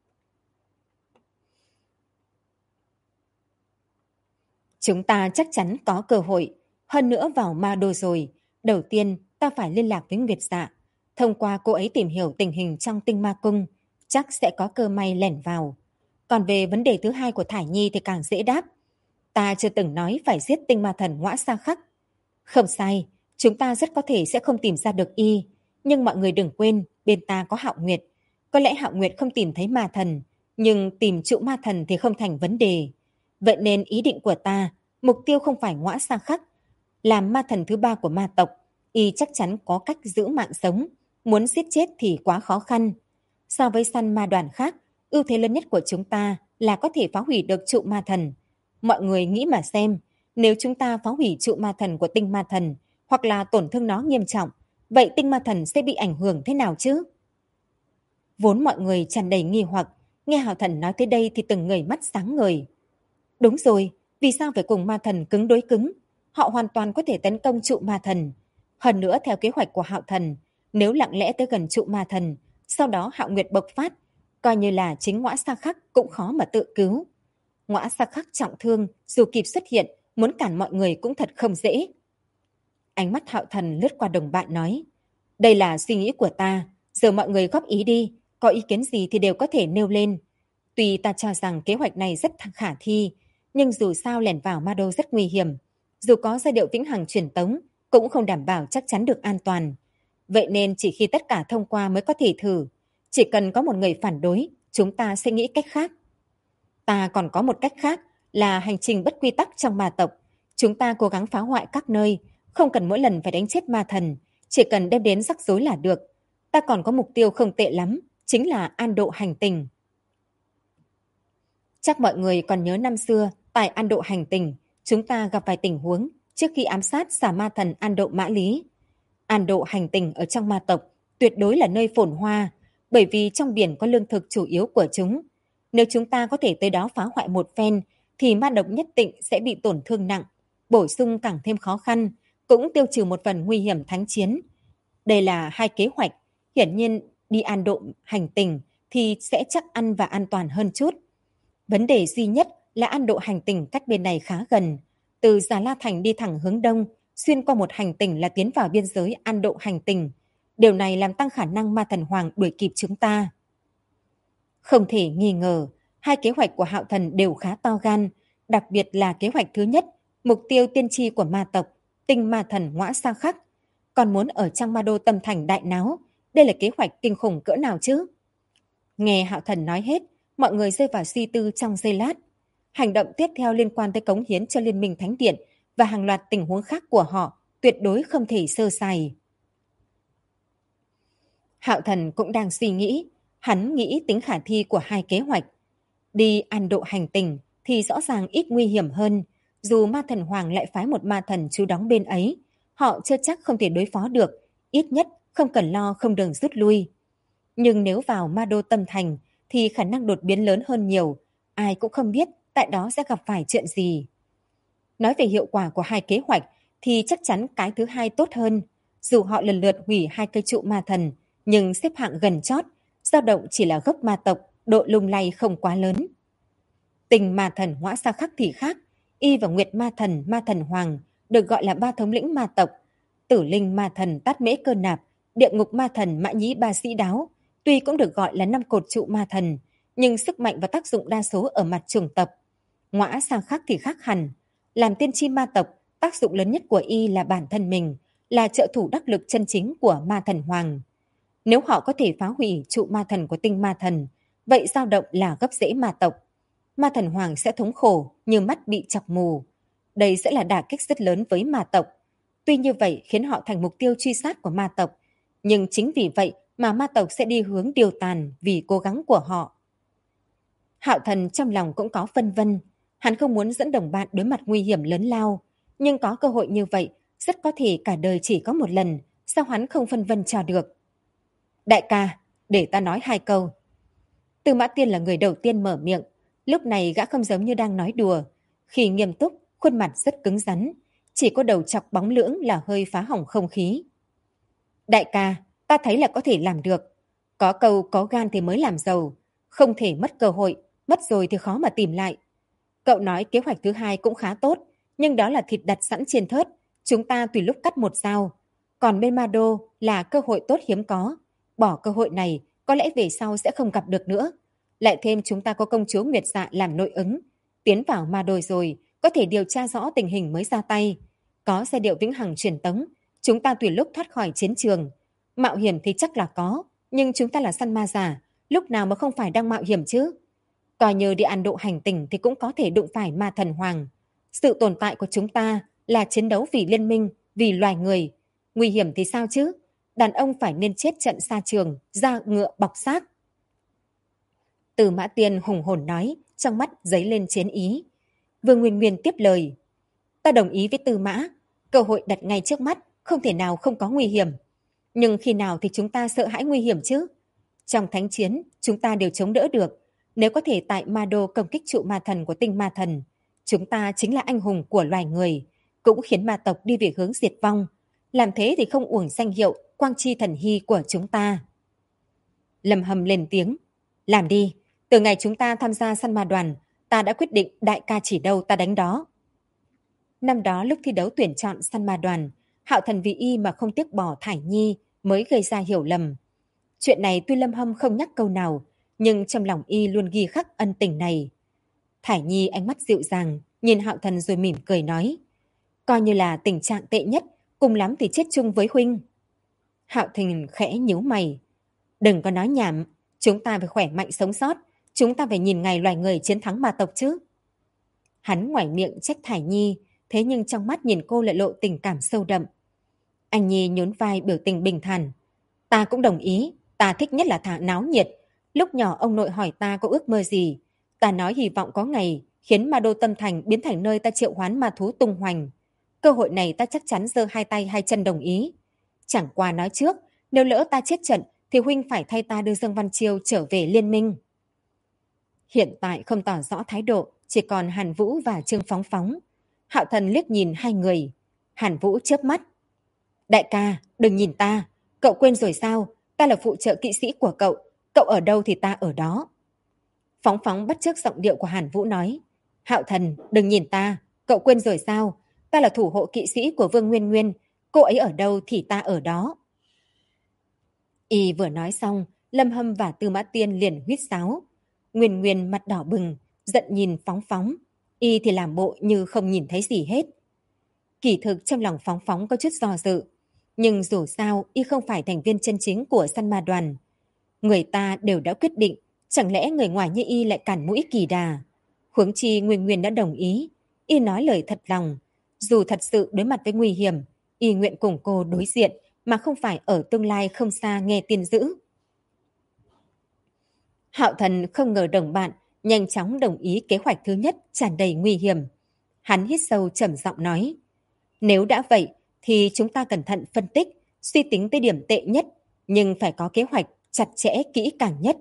Chúng ta chắc chắn có cơ hội. Hơn nữa vào ma đô rồi. Đầu tiên, ta phải liên lạc với Nguyệt Dạ. Thông qua cô ấy tìm hiểu tình hình trong tinh ma cung, chắc sẽ có cơ may lẻn vào. Còn về vấn đề thứ hai của Thải Nhi thì càng dễ đáp. Ta chưa từng nói phải giết tinh ma thần ngõa xa khắc. Không sai, chúng ta rất có thể sẽ không tìm ra được y. Nhưng mọi người đừng quên, bên ta có Hạo Nguyệt. Có lẽ Hạo Nguyệt không tìm thấy ma thần, nhưng tìm trụ ma thần thì không thành vấn đề. Vậy nên ý định của ta, mục tiêu không phải ngõa xa khắc. Làm ma thần thứ ba của ma tộc, y chắc chắn có cách giữ mạng sống. Muốn giết chết thì quá khó khăn. So với săn ma đoàn khác, ưu thế lớn nhất của chúng ta là có thể phá hủy được trụ ma thần. Mọi người nghĩ mà xem, nếu chúng ta phá hủy trụ ma thần của tinh ma thần hoặc là tổn thương nó nghiêm trọng, vậy tinh ma thần sẽ bị ảnh hưởng thế nào chứ? Vốn mọi người tràn đầy nghi hoặc, nghe Hạo Thần nói tới đây thì từng người mắt sáng ngời. Đúng rồi, vì sao phải cùng ma thần cứng đối cứng? Họ hoàn toàn có thể tấn công trụ ma thần. Hơn nữa theo kế hoạch của Hạo Thần, nếu lặng lẽ tới gần trụ ma thần, sau đó Hạo Nguyệt bộc phát, coi như là chính Ngõa Sa Khắc cũng khó mà tự cứu. Ngõa Sa Khắc trọng thương, dù kịp xuất hiện, muốn cản mọi người cũng thật không dễ. Ánh mắt Hạo Thần lướt qua đồng bạn nói, đây là suy nghĩ của ta, giờ mọi người góp ý đi, có ý kiến gì thì đều có thể nêu lên. Tuy ta cho rằng kế hoạch này rất khả thi, nhưng dù sao lẻn vào ma đô rất nguy hiểm. Dù có giai điệu vĩnh hằng truyền tống, cũng không đảm bảo chắc chắn được an toàn. Vậy nên chỉ khi tất cả thông qua mới có thể thử. Chỉ cần có một người phản đối, chúng ta sẽ nghĩ cách khác. Ta còn có một cách khác là hành trình bất quy tắc trong ma tộc. Chúng ta cố gắng phá hoại các nơi, không cần mỗi lần phải đánh chết ma thần, chỉ cần đem đến rắc rối là được. Ta còn có mục tiêu không tệ lắm, chính là An Độ hành tinh. Chắc mọi người còn nhớ năm xưa, tại An Độ hành tinh, chúng ta gặp vài tình huống trước khi ám sát xà ma thần An Độ Mã Lý. An Độ hành tinh ở trong ma tộc tuyệt đối là nơi phồn hoa, bởi vì trong biển có lương thực chủ yếu của chúng. Nếu chúng ta có thể tới đó phá hoại một phen, thì ma độc nhất định sẽ bị tổn thương nặng, bổ sung càng thêm khó khăn, cũng tiêu trừ một phần nguy hiểm thánh chiến. Đây là hai kế hoạch, hiển nhiên đi An Độ hành tinh thì sẽ chắc ăn và an toàn hơn chút. Vấn đề duy nhất là An Độ hành tinh cách bên này khá gần. Từ Già La Thành đi thẳng hướng đông, xuyên qua một hành tinh là tiến vào biên giới An Độ hành tinh. Điều này làm tăng khả năng ma thần hoàng đuổi kịp chúng ta. Không thể nghi ngờ, hai kế hoạch của Hạo Thần đều khá to gan, đặc biệt là kế hoạch thứ nhất, mục tiêu tiên tri của ma tộc, tinh ma thần Ngõa Sa Khắc. Còn muốn ở trong ma đô tâm thành đại náo, đây là kế hoạch kinh khủng cỡ nào chứ? Nghe Hạo Thần nói hết, mọi người rơi vào suy tư trong giây lát. Hành động tiếp theo liên quan tới cống hiến cho Liên minh Thánh Điện và hàng loạt tình huống khác của họ tuyệt đối không thể sơ sài. Hạo Thần cũng đang suy nghĩ, hắn nghĩ tính khả thi của hai kế hoạch. Đi An Độ hành tinh thì rõ ràng ít nguy hiểm hơn, dù ma thần hoàng lại phái một ma thần trú đóng bên ấy, họ chưa chắc không thể đối phó được, ít nhất không cần lo không đường rút lui. Nhưng nếu vào ma đô tâm thành thì khả năng đột biến lớn hơn nhiều, ai cũng không biết tại đó sẽ gặp phải chuyện gì. Nói về hiệu quả của hai kế hoạch thì chắc chắn cái thứ hai tốt hơn, dù họ lần lượt hủy hai cây trụ ma thần, nhưng xếp hạng gần chót, dao động chỉ là gốc ma tộc, độ lung lay không quá lớn. Tình ma thần Ngõa Sa Khắc thì khác, y và Nguyệt ma thần hoàng được gọi là ba thống lĩnh ma tộc. Tử linh ma thần Tát Mễ Cơ Nạp, địa ngục ma thần Mã Nhĩ Ba Sĩ Đáo, tuy cũng được gọi là năm cột trụ ma thần, nhưng sức mạnh và tác dụng đa số ở mặt chủng tộc. Ngõa Sa Khắc thì khác hẳn, làm tiên tri ma tộc, tác dụng lớn nhất của y là bản thân mình, là trợ thủ đắc lực chân chính của ma thần hoàng. Nếu họ có thể phá hủy trụ ma thần của tinh ma thần, vậy dao động là gốc rễ ma tộc. Ma thần hoàng sẽ thống khổ như mắt bị chọc mù. Đây sẽ là đả kích rất lớn với ma tộc. Tuy như vậy khiến họ thành mục tiêu truy sát của ma tộc. Nhưng chính vì vậy mà ma tộc sẽ đi hướng điều tàn vì cố gắng của họ. Hạo Thần trong lòng cũng có phân vân. Hắn không muốn dẫn đồng bạn đối mặt nguy hiểm lớn lao. Nhưng có cơ hội như vậy, rất có thể cả đời chỉ có một lần. Sao hắn không phân vân cho được? Đại ca, để ta nói hai câu. Tư Mã Tiên là người đầu tiên mở miệng. Lúc này gã không giống như đang nói đùa. Khi nghiêm túc, khuôn mặt rất cứng rắn. Chỉ có đầu chọc bóng lưỡng là hơi phá hỏng không khí. Đại ca, ta thấy là có thể làm được. Có câu có gan thì mới làm giàu. Không thể mất cơ hội, mất rồi thì khó mà tìm lại. Cậu nói kế hoạch thứ hai cũng khá tốt, nhưng đó là thịt đặt sẵn trên thớt. Chúng ta tùy lúc cắt một dao. Còn bên Ma Đô là cơ hội tốt hiếm có. Bỏ cơ hội này, có lẽ về sau sẽ không gặp được nữa. Lại thêm chúng ta có công chúa Nguyệt Dạ làm nội ứng. Tiến vào Ma Đô rồi, có thể điều tra rõ tình hình mới ra tay. Có xe điệu vĩnh hằng truyền tống, chúng ta tùy lúc thoát khỏi chiến trường. Mạo hiểm thì chắc là có, nhưng chúng ta là săn ma giả, lúc nào mà không phải đang mạo hiểm chứ? Coi như đi An Độ hành tinh thì cũng có thể đụng phải ma thần hoàng. Sự tồn tại của chúng ta là chiến đấu vì liên minh, vì loài người. Nguy hiểm thì sao chứ? Đàn ông phải nên chết trận xa trường, da ngựa bọc xác. Từ Mã Tiên hùng hồn nói, trong mắt dấy lên chiến ý. Vương Nguyên Nguyên tiếp lời. Ta đồng ý với Tư Mã, cơ hội đặt ngay trước mắt, không thể nào không có nguy hiểm. Nhưng khi nào thì chúng ta sợ hãi nguy hiểm chứ? Trong thánh chiến, chúng ta đều chống đỡ được. Nếu có thể tại Ma Đô công kích trụ ma thần của tinh ma thần, chúng ta chính là anh hùng của loài người, cũng khiến ma tộc đi về hướng diệt vong. Làm thế thì không uổng danh hiệu Quang Chi Thần Hy của chúng ta. Lâm Hâm lên tiếng. Làm đi, từ ngày chúng ta tham gia săn ma đoàn, ta đã quyết định đại ca chỉ đâu ta đánh đó. Năm đó lúc thi đấu tuyển chọn săn ma đoàn, Hạo Thần vì y mà không tiếc bỏ Thải Nhi mới gây ra hiểu lầm. Chuyện này tuy Lâm Hâm không nhắc câu nào, nhưng trong lòng y luôn ghi khắc ân tình này. Thải Nhi ánh mắt dịu dàng, nhìn Hạo Thần rồi mỉm cười nói. Coi như là tình trạng tệ nhất, cùng lắm thì chết chung với huynh. Hạo Thần khẽ nhíu mày. Đừng có nói nhảm, chúng ta phải khỏe mạnh sống sót, Chúng ta phải nhìn ngày loài người chiến thắng ma tộc chứ. Hắn ngoài miệng trách Thải Nhi, thế nhưng trong mắt nhìn cô lại lộ tình cảm sâu đậm. Anh Nhi nhún vai biểu tình bình thản. Ta cũng đồng ý, ta thích nhất là thả náo nhiệt. Lúc nhỏ ông nội hỏi ta có ước mơ gì. Ta nói hy vọng có ngày khiến ma đô Tâm Thành biến thành nơi ta triệu hoán ma thú tung hoành. Cơ hội này ta chắc chắn giơ hai tay hai chân đồng ý. Chẳng qua nói trước, nếu lỡ ta chết trận thì huynh phải thay ta đưa Dương Văn Chiêu trở về liên minh. Hiện tại không tỏ rõ thái độ, chỉ còn Hàn Vũ và Trương Phóng Phóng. Hạo Thần liếc nhìn hai người. Hàn Vũ chớp mắt. Đại ca, đừng nhìn ta. Cậu quên rồi sao? Ta là phụ trợ kỵ sĩ của cậu. Cậu ở đâu thì ta ở đó. Phóng Phóng bắt chước giọng điệu của Hàn Vũ nói. Hạo Thần, đừng nhìn ta. Cậu quên rồi sao? Ta là thủ hộ kỵ sĩ của Vương Nguyên Nguyên. Cô ấy ở đâu thì ta ở đó. Y vừa nói xong, Lâm Hâm và Tư Mã Tiên liền huýt sáo. Nguyên Nguyên mặt đỏ bừng, giận nhìn Phóng Phóng. Y thì làm bộ như không nhìn thấy gì hết. Kỳ thực trong lòng Phóng Phóng có chút do dự. Nhưng dù sao, Y không phải thành viên chân chính của săn ma đoàn. Người ta đều đã quyết định, chẳng lẽ người ngoài như Y lại cản mũi kỳ đà. Huống chi Nguyên Nguyên đã đồng ý. Y nói lời thật lòng. Dù thật sự đối mặt với nguy hiểm, Y nguyện cùng cô đối diện, mà không phải ở tương lai không xa nghe tin dữ. Hạo Thần không ngờ đồng bạn nhanh chóng đồng ý kế hoạch thứ nhất tràn đầy nguy hiểm. Hắn hít sâu trầm giọng nói. Nếu đã vậy, thì chúng ta cẩn thận phân tích, suy tính tới điểm tệ nhất, nhưng phải có kế hoạch chặt chẽ kỹ càng nhất.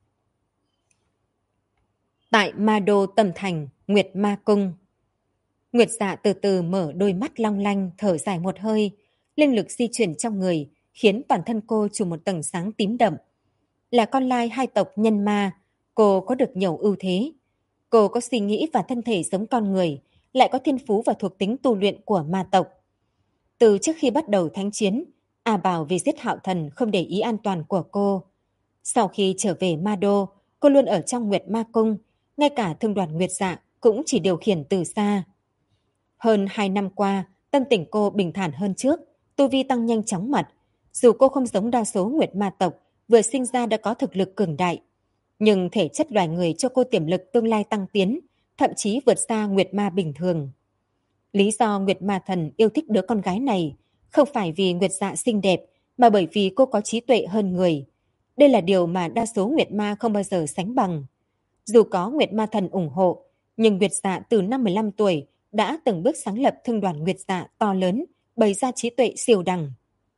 Tại Ma Đô Tâm Thành, Nguyệt Ma Cung. Nguyệt Dạ từ từ mở đôi mắt long lanh, thở dài một hơi. Linh lực di chuyển trong người, khiến toàn thân cô trùm một tầng sáng tím đậm. Là con lai hai tộc nhân ma, cô có được nhiều ưu thế. Cô có suy nghĩ và thân thể giống con người, lại có thiên phú và thuộc tính tu luyện của ma tộc. Từ trước khi bắt đầu thánh chiến, A Bảo vì giết Hạo Thần không để ý an toàn của cô. Sau khi trở về Ma Đô, cô luôn ở trong Nguyệt Ma Cung, ngay cả thương đoàn Nguyệt Dạ cũng chỉ điều khiển từ xa. Hơn 2 năm qua, tâm tình cô bình thản hơn trước, tu vi tăng nhanh chóng mặt. Dù cô không giống đa số Nguyệt Ma tộc, vừa sinh ra đã có thực lực cường đại, nhưng thể chất loài người cho cô tiềm lực tương lai tăng tiến, thậm chí vượt xa Nguyệt Ma bình thường. Lý do Nguyệt Ma Thần yêu thích đứa con gái này không phải vì Nguyệt Dạ xinh đẹp, mà bởi vì cô có trí tuệ hơn người. Đây là điều mà đa số Nguyệt Ma không bao giờ sánh bằng. Dù có Nguyệt Ma Thần ủng hộ, nhưng Nguyệt Dạ từ năm 15 tuổi đã từng bước sáng lập thương đoàn Nguyệt Dạ to lớn, bày ra trí tuệ siêu đẳng.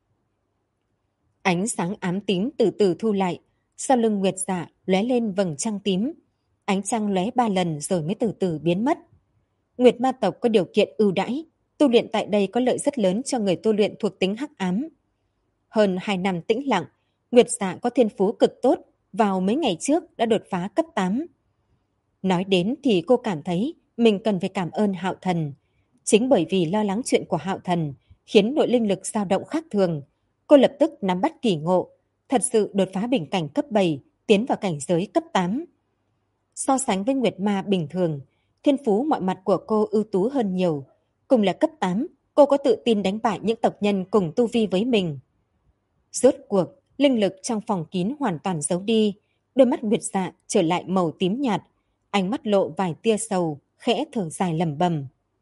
Ánh sáng ám tím từ từ thu lại, sau lưng Nguyệt Dạ lóe lên vầng trăng tím. Ánh trăng lóe 3 lần rồi mới từ từ biến mất. Nguyệt Ma tộc có điều kiện ưu đãi, tu luyện tại đây có lợi rất lớn cho người tu luyện thuộc tính hắc ám. Hơn 2 năm tĩnh lặng, Nguyệt Dạ có thiên phú cực tốt, vào mấy ngày trước đã đột phá cấp 8. Nói đến thì cô cảm thấy mình cần phải cảm ơn Hạo Thần. Chính bởi vì lo lắng chuyện của Hạo Thần khiến nội linh lực dao động khác thường, cô lập tức nắm bắt kỳ ngộ, thật sự đột phá bình cảnh cấp 7, tiến vào cảnh giới cấp 8. So sánh với Nguyệt Ma bình thường, thiên phú mọi mặt của cô ưu tú hơn nhiều. Cùng là cấp 8, cô có tự tin đánh bại những tộc nhân cùng tu vi với mình. Rốt cuộc, linh lực trong phòng kín hoàn toàn giấu đi, đôi mắt Nguyệt Dạ trở lại màu tím nhạt, ánh mắt lộ vài tia sầu, khẽ thở dài lẩm bẩm.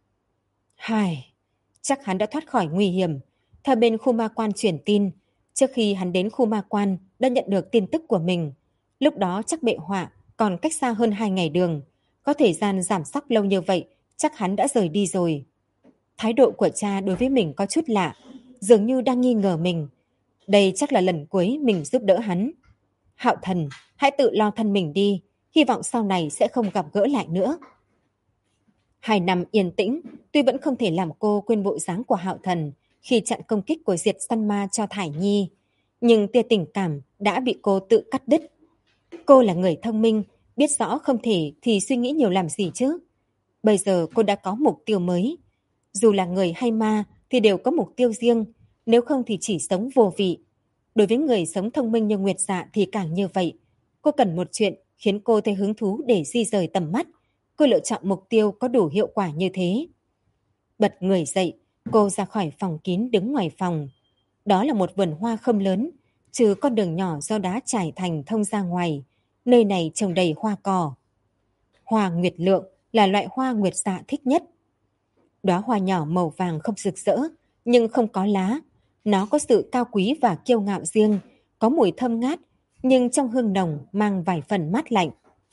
Hài, chắc hắn đã thoát khỏi nguy hiểm. Theo bên khu ma quan truyền tin, trước khi hắn đến khu ma quan đã nhận được tin tức của mình. Lúc đó chắc bệ họa còn cách xa hơn 2 ngày đường. Có thời gian giảm sóc lâu như vậy, chắc hắn đã rời đi rồi. Thái độ của cha đối với mình có chút lạ, dường như đang nghi ngờ mình. Đây chắc là lần cuối mình giúp đỡ hắn. Hạo Thần, hãy tự lo thân mình đi, hy vọng sau này sẽ không gặp gỡ lại nữa. 2 năm yên tĩnh, tuy vẫn không thể làm cô quên bộ dáng của Hạo Thần khi chặn công kích của Diệt Săn Ma cho Thải Nhi, nhưng tia tình cảm đã bị cô tự cắt đứt. Cô là người thông minh, biết rõ không thể thì suy nghĩ nhiều làm gì chứ. Bây giờ cô đã có mục tiêu mới. Dù là người hay ma thì đều có mục tiêu riêng, nếu không thì chỉ sống vô vị. Đối với người sống thông minh như Nguyệt Dạ thì càng như vậy. Cô cần một chuyện khiến cô thấy hứng thú để di rời tầm mắt. Cô lựa chọn mục tiêu có đủ hiệu quả như thế. Bật người dậy, cô ra khỏi phòng kín đứng ngoài phòng. Đó là một vườn hoa không lớn, trừ con đường nhỏ do đá trải thành thông ra ngoài. nơi này trồng đầy hoa cỏ. Hoa nguyệt lượng là loại hoa Nguyệt Dạ thích nhất. Đóa hoa nhỏ màu vàng không rực rỡ, nhưng không có lá. Nó có sự cao quý và kiêu ngạo riêng, có mùi thơm ngát, nhưng trong hương nồng mang vài phần mát lạnh.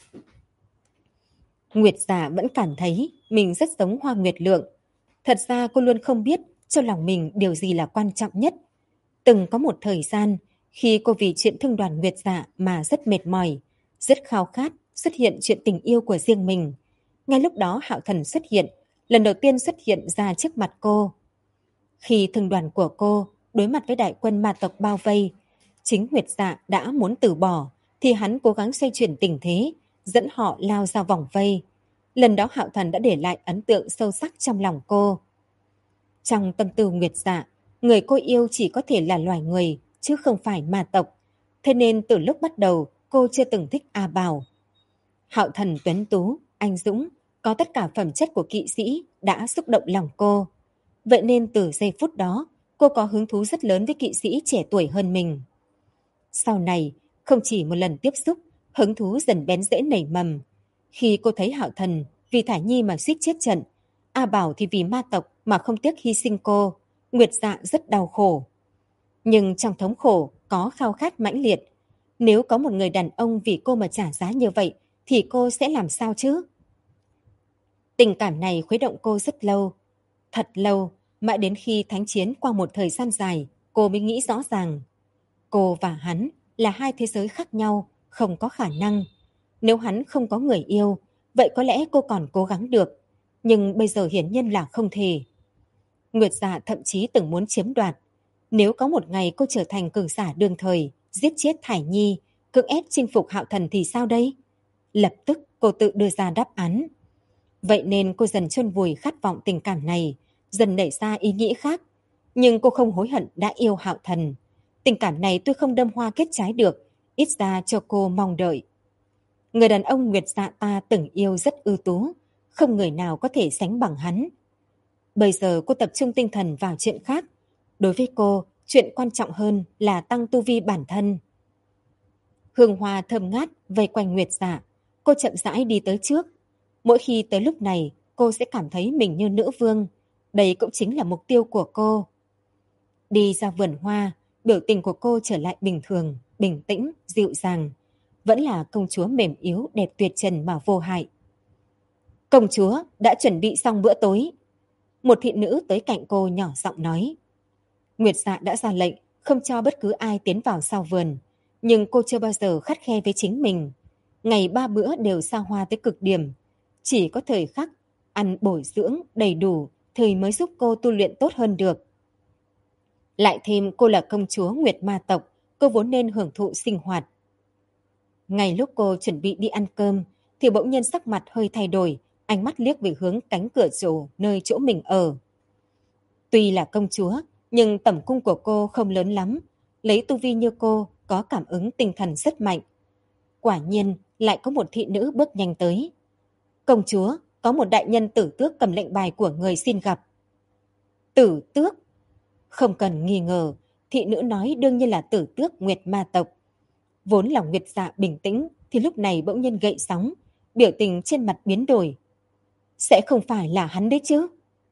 Nguyệt Dạ vẫn cảm thấy mình rất giống hoa nguyệt lượng. Thật ra cô luôn không biết trong lòng mình điều gì là quan trọng nhất. Từng có một thời gian, khi cô vì chuyện thương đoàn Nguyệt Dạ mà rất mệt mỏi, rất khao khát xuất hiện chuyện tình yêu của riêng mình. Ngay lúc đó Hạo Thần xuất hiện, lần đầu tiên xuất hiện ra trước mặt cô. Khi thương đoàn của cô đối mặt với đại quân ma tộc bao vây, chính Nguyệt Dạ đã muốn từ bỏ, thì hắn cố gắng xoay chuyển tình thế, dẫn họ lao ra vòng vây. Lần đó Hạo Thần đã để lại ấn tượng sâu sắc trong lòng cô. Trong tâm tư Nguyệt Dạ, người cô yêu chỉ có thể là loài người, chứ không phải ma tộc. Thế nên từ lúc bắt đầu, cô chưa từng thích A Bảo. Hạo Thần tuấn tú, anh dũng, có tất cả phẩm chất của kỵ sĩ đã xúc động lòng cô. Vậy nên từ giây phút đó, cô có hứng thú rất lớn với kỵ sĩ trẻ tuổi hơn mình. Sau này, không chỉ một lần tiếp xúc, hứng thú dần bén rễ nảy mầm. Khi cô thấy Hạo Thần vì Thải Nhi mà suýt chết trận, A Bảo thì vì ma tộc mà không tiếc hy sinh cô, Nguyệt Dạ rất đau khổ. Nhưng trong thống khổ có khao khát mãnh liệt. Nếu có một người đàn ông vì cô mà trả giá như vậy, thì cô sẽ làm sao chứ? Tình cảm này khuấy động cô rất lâu. Thật lâu, mãi đến khi thánh chiến qua một thời gian dài, cô mới nghĩ rõ ràng. Cô và hắn là hai thế giới khác nhau, không có khả năng. Nếu hắn không có người yêu, vậy có lẽ cô còn cố gắng được. Nhưng bây giờ hiển nhiên là không thể. Nguyệt Dạ thậm chí từng muốn chiếm đoạt. Nếu có một ngày cô trở thành cường giả đương thời, giết chết Thải Nhi, cưỡng ép chinh phục Hạo Thần thì sao đây? Lập tức cô tự đưa ra đáp án. Vậy nên cô dần chôn vùi khát vọng tình cảm này, dần nảy ra ý nghĩ khác. Nhưng cô không hối hận đã yêu Hạo Thần. Tình cảm này tôi không đâm hoa kết trái được, ít ra cho cô mong đợi. Người đàn ông Nguyệt Dạ ta từng yêu rất ưu tú, không người nào có thể sánh bằng hắn. Bây giờ cô tập trung tinh thần vào chuyện khác. Đối với cô, chuyện quan trọng hơn là tăng tu vi bản thân. Hương hoa thơm ngát vây quanh Nguyệt Dạ, cô chậm rãi đi tới trước. Mỗi khi tới lúc này, cô sẽ cảm thấy mình như nữ vương. Đây cũng chính là mục tiêu của cô. Đi ra vườn hoa, biểu tình của cô trở lại bình thường, bình tĩnh, dịu dàng. Vẫn là công chúa mềm yếu, đẹp tuyệt trần mà vô hại. Công chúa đã chuẩn bị xong bữa tối. Một thị nữ tới cạnh cô nhỏ giọng nói. Nguyệt Dạ đã ra lệnh không cho bất cứ ai tiến vào sau vườn. Nhưng cô chưa bao giờ khắt khe với chính mình. Ngày 3 bữa đều xa hoa tới cực điểm. Chỉ có thời khắc ăn bổ dưỡng đầy đủ thì mới giúp cô tu luyện tốt hơn được. Lại thêm cô là công chúa Nguyệt Ma tộc, cô vốn nên hưởng thụ sinh hoạt. Ngay lúc cô chuẩn bị đi ăn cơm thì bỗng nhiên sắc mặt hơi thay đổi, ánh mắt liếc về hướng cánh cửa sổ nơi chỗ mình ở. Tuy là công chúa, nhưng tẩm cung của cô không lớn lắm. Lấy tu vi như cô có cảm ứng tinh thần rất mạnh. Quả nhiên lại có một thị nữ bước nhanh tới. Công chúa, có một đại nhân tử tước cầm lệnh bài của người xin gặp. Tử tước? Không cần nghi ngờ, thị nữ nói đương nhiên là tử tước Nguyệt Ma tộc. Vốn là Nguyệt Dạ bình tĩnh thì lúc này bỗng nhiên gậy sóng, biểu tình trên mặt biến đổi. Sẽ không phải là hắn đấy chứ?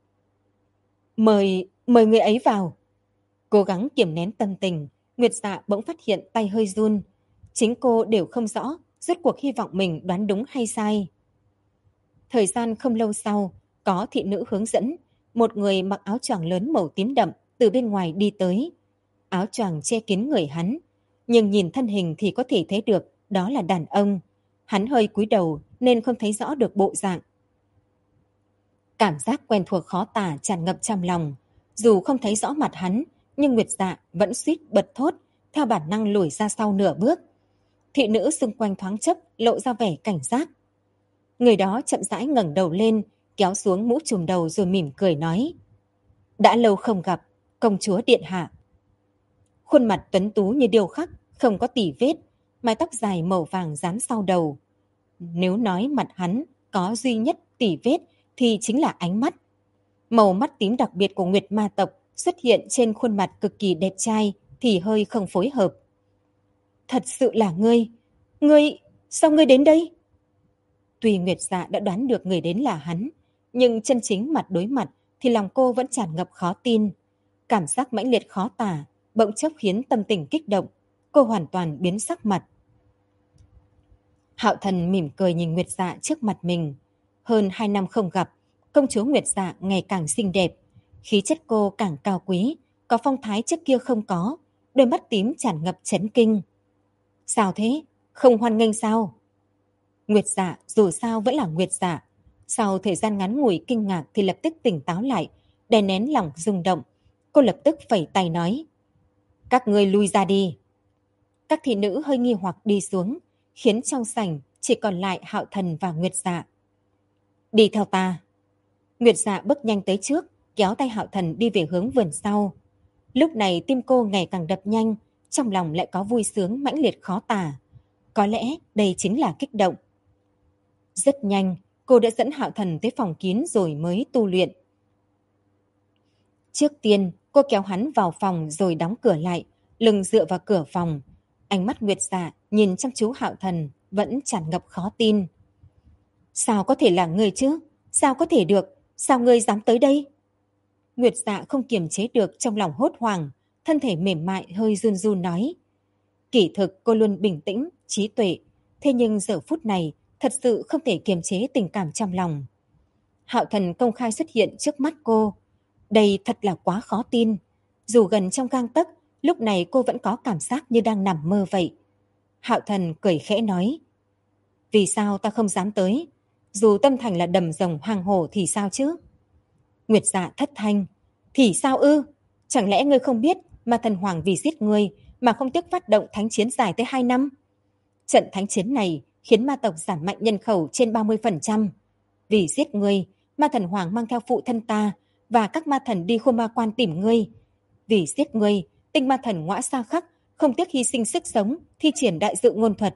Mời người ấy vào. Cố gắng kiềm nén tâm tình, Nguyệt Dạ bỗng phát hiện tay hơi run. Chính cô đều không rõ rốt cuộc hy vọng mình đoán đúng hay sai. Thời gian không lâu sau, có thị nữ hướng dẫn, một người mặc áo choàng lớn màu tím đậm từ bên ngoài đi tới. Áo choàng che kín người hắn, nhưng nhìn thân hình thì có thể thấy được đó là đàn ông. Hắn hơi cúi đầu nên không thấy rõ được bộ dạng. Cảm giác quen thuộc khó tả tràn ngập trong lòng. Dù không thấy rõ mặt hắn, nhưng Nguyệt Dạ vẫn suýt bật thốt, theo bản năng lùi ra sau nửa bước. Thị nữ xung quanh thoáng chốc lộ ra vẻ cảnh giác. Người đó chậm rãi ngẩng đầu lên, kéo xuống mũ trùm đầu rồi mỉm cười nói. Đã lâu không gặp, công chúa điện hạ. Khuôn mặt tuấn tú như điêu khắc, không có tỉ vết, mái tóc dài màu vàng dán sau đầu. Nếu nói mặt hắn có duy nhất tỉ vết thì chính là ánh mắt. Màu mắt tím đặc biệt của Nguyệt Ma tộc xuất hiện trên khuôn mặt cực kỳ đẹp trai thì hơi không phối hợp. Thật sự là ngươi, Sao ngươi đến đây? Tuy Nguyệt Dạ đã đoán được người đến là hắn, nhưng chân chính mặt đối mặt thì lòng cô vẫn tràn ngập khó tin. Cảm giác mãnh liệt khó tả, bỗng chốc khiến tâm tình kích động. Cô hoàn toàn biến sắc mặt. Hạo Thần mỉm cười nhìn Nguyệt Dạ trước mặt mình. Hơn 2 năm không gặp, công chúa Nguyệt Dạ ngày càng xinh đẹp. Khí chất cô càng cao quý, có phong thái trước kia không có, đôi mắt tím tràn ngập chấn kinh. Sao thế? Không hoan nghênh sao? Nguyệt Dạ dù sao vẫn là Nguyệt Dạ. Sau thời gian ngắn ngủi kinh ngạc thì lập tức tỉnh táo lại, đè nén lòng rung động. Cô lập tức phẩy tay nói. Các ngươi lui ra đi. Các thị nữ hơi nghi hoặc đi xuống, khiến trong sảnh chỉ còn lại Hạo Thần và Nguyệt Dạ. Đi theo ta. Nguyệt Dạ bước nhanh tới trước, kéo tay Hạo Thần đi về hướng vườn sau. Lúc này tim cô ngày càng đập nhanh, trong lòng lại có vui sướng mãnh liệt khó tả. Có lẽ đây chính là kích động. Rất nhanh, cô đã dẫn Hạo Thần tới phòng kín rồi mới tu luyện. Trước tiên, cô kéo hắn vào phòng rồi đóng cửa lại, lưng dựa vào cửa phòng. Ánh mắt Nguyệt Dạ nhìn chăm chú Hạo Thần vẫn tràn ngập khó tin. Sao có thể là ngươi chứ? Sao có thể được? Sao ngươi dám tới đây? Nguyệt Dạ không kiềm chế được trong lòng hốt hoảng, thân thể mềm mại hơi run run nói. Kỳ thực cô luôn bình tĩnh, trí tuệ, thế nhưng giờ phút này thật sự không thể kiềm chế tình cảm trong lòng. Hạo Thần công khai xuất hiện trước mắt cô. Đây thật là quá khó tin. Dù gần trong gang tấc, lúc này cô vẫn có cảm giác như đang nằm mơ vậy. Hạo Thần cười khẽ nói. Vì sao ta không dám tới? Dù tâm thành là đầm rồng hoang hồ thì sao chứ? Nguyệt Dạ thất thanh. Thì sao ư? Chẳng lẽ ngươi không biết mà thần hoàng vì giết ngươi mà không tiếc phát động thánh chiến dài tới 2 năm? Trận thánh chiến này khiến ma tộc giảm mạnh nhân khẩu trên 30%. Vì giết ngươi, ma thần hoàng mang theo phụ thân ta và các ma thần đi Khô Ma Quan tìm ngươi. Vì giết ngươi, tinh ma thần Ngõa Sa Khắc không tiếc hy sinh sức sống thi triển đại dự ngôn thuật.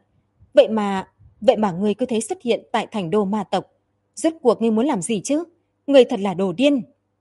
Vậy mà ngươi cứ thế xuất hiện tại thành đô ma tộc. Rốt cuộc ngươi muốn làm gì chứ? Ngươi thật là đồ điên.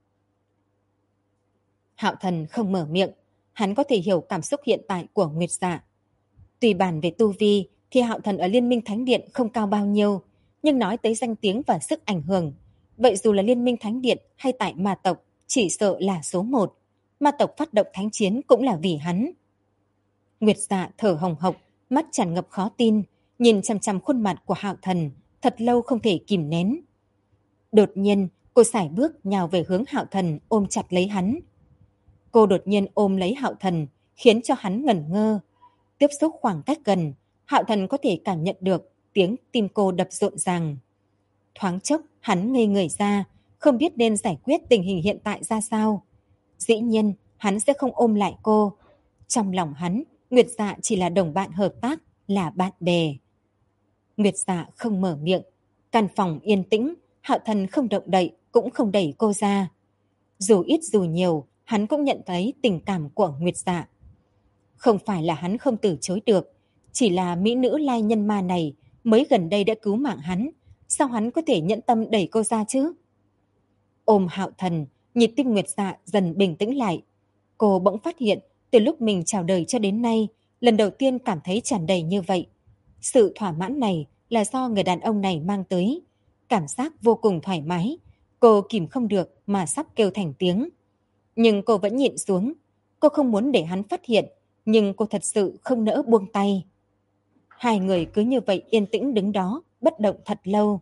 Hạo Thần không mở miệng, hắn có thể hiểu cảm xúc hiện tại của Nguyệt Dạ. Tùy bàn về tu vi thì Hạo Thần ở Liên minh Thánh Điện không cao bao nhiêu, nhưng nói tới danh tiếng và sức ảnh hưởng, vậy dù là Liên minh Thánh Điện hay tại ma tộc, chỉ sợ là số 1. Ma tộc phát động thánh chiến cũng là vì hắn. Nguyệt Dạ thở hồng hộc, mắt tràn ngập khó tin, nhìn chằm chằm khuôn mặt của Hạo Thần, thật lâu không thể kìm nén. Đột nhiên, cô sải bước nhào về hướng Hạo Thần, ôm chặt lấy hắn. Cô đột nhiên ôm lấy Hạo Thần, khiến cho hắn ngẩn ngơ. Tiếp xúc khoảng cách gần, Hạo Thần có thể cảm nhận được tiếng tim cô đập rộn ràng. Thoáng chốc, hắn ngây người ra, không biết nên giải quyết tình hình hiện tại ra sao. Dĩ nhiên, hắn sẽ không ôm lại cô. Trong lòng hắn, Nguyệt Dạ chỉ là đồng bạn hợp tác, là bạn bè. Nguyệt Dạ không mở miệng. Căn phòng yên tĩnh, Hạo Thần không động đậy, cũng không đẩy cô ra. Dù ít dù nhiều, hắn cũng nhận thấy tình cảm của Nguyệt Dạ. Không phải là hắn không từ chối được, chỉ là mỹ nữ lai nhân ma này mới gần đây đã cứu mạng hắn, sao hắn có thể nhẫn tâm đẩy cô ra chứ? Ôm Hạo Thần, nhịp tim Nguyệt Dạ dần bình tĩnh lại. Cô bỗng phát hiện, từ lúc mình chào đời cho đến nay, lần đầu tiên cảm thấy tràn đầy như vậy. Sự thỏa mãn này là do người đàn ông này mang tới. Cảm giác vô cùng thoải mái, cô kìm không được mà sắp kêu thành tiếng. Nhưng cô vẫn nhịn xuống, cô không muốn để hắn phát hiện, nhưng cô thật sự không nỡ buông tay. Hai người cứ như vậy yên tĩnh đứng đó, bất động thật lâu.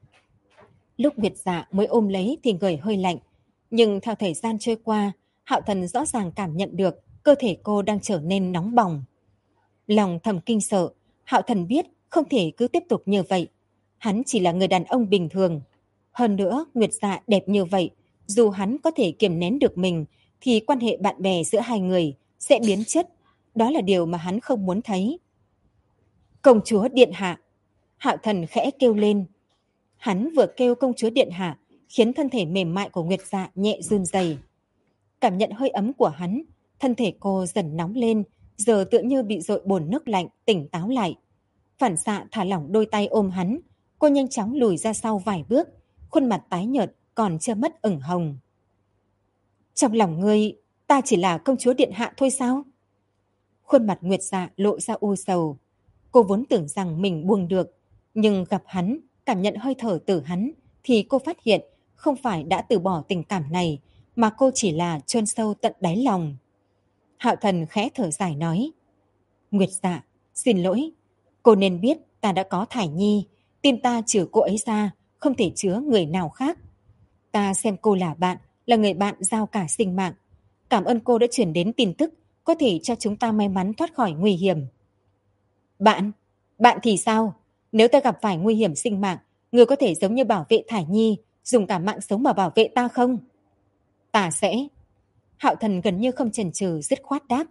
Lúc Nguyệt Dạ mới ôm lấy thì người hơi lạnh, nhưng theo thời gian trôi qua, Hạo Thần rõ ràng cảm nhận được cơ thể cô đang trở nên nóng bỏng. Lòng thầm kinh sợ, Hạo Thần biết không thể cứ tiếp tục như vậy. Hắn chỉ là người đàn ông bình thường. Hơn nữa, Nguyệt Dạ đẹp như vậy, dù hắn có thể kiềm nén được mình, thì quan hệ bạn bè giữa hai người sẽ biến chất. Đó là điều mà hắn không muốn thấy. Công chúa điện hạ. Hạo Thần khẽ kêu lên. Hắn vừa kêu công chúa điện hạ, khiến thân thể mềm mại của Nguyệt Dạ nhẹ run rẩy. Cảm nhận hơi ấm của hắn, thân thể cô dần nóng lên, giờ tựa như bị dội bồn nước lạnh, tỉnh táo lại. Phản xạ thả lỏng đôi tay ôm hắn, cô nhanh chóng lùi ra sau vài bước, khuôn mặt tái nhợt còn chưa mất ửng hồng. Trong lòng ngươi, ta chỉ là công chúa điện hạ thôi sao? Khuôn mặt Nguyệt Dạ lộ ra u sầu. Cô vốn tưởng rằng mình buông được, nhưng gặp hắn, cảm nhận hơi thở từ hắn, thì cô phát hiện không phải đã từ bỏ tình cảm này, mà cô chỉ là chôn sâu tận đáy lòng. Hạo Thần khẽ thở dài nói, Nguyệt Dạ, xin lỗi, cô nên biết ta đã có thai nhi, tim ta trừ cô ấy ra, không thể chứa người nào khác. Ta xem cô là bạn, là người bạn giao cả sinh mạng. Cảm ơn cô đã chuyển đến tin tức, có thể cho chúng ta may mắn thoát khỏi nguy hiểm. Bạn? Bạn thì sao? Nếu ta gặp phải nguy hiểm sinh mạng, người có thể giống như bảo vệ Thải Nhi, dùng cả mạng sống mà bảo vệ ta không? Ta sẽ. Hạo Thần gần như không chần chừ dứt khoát đáp.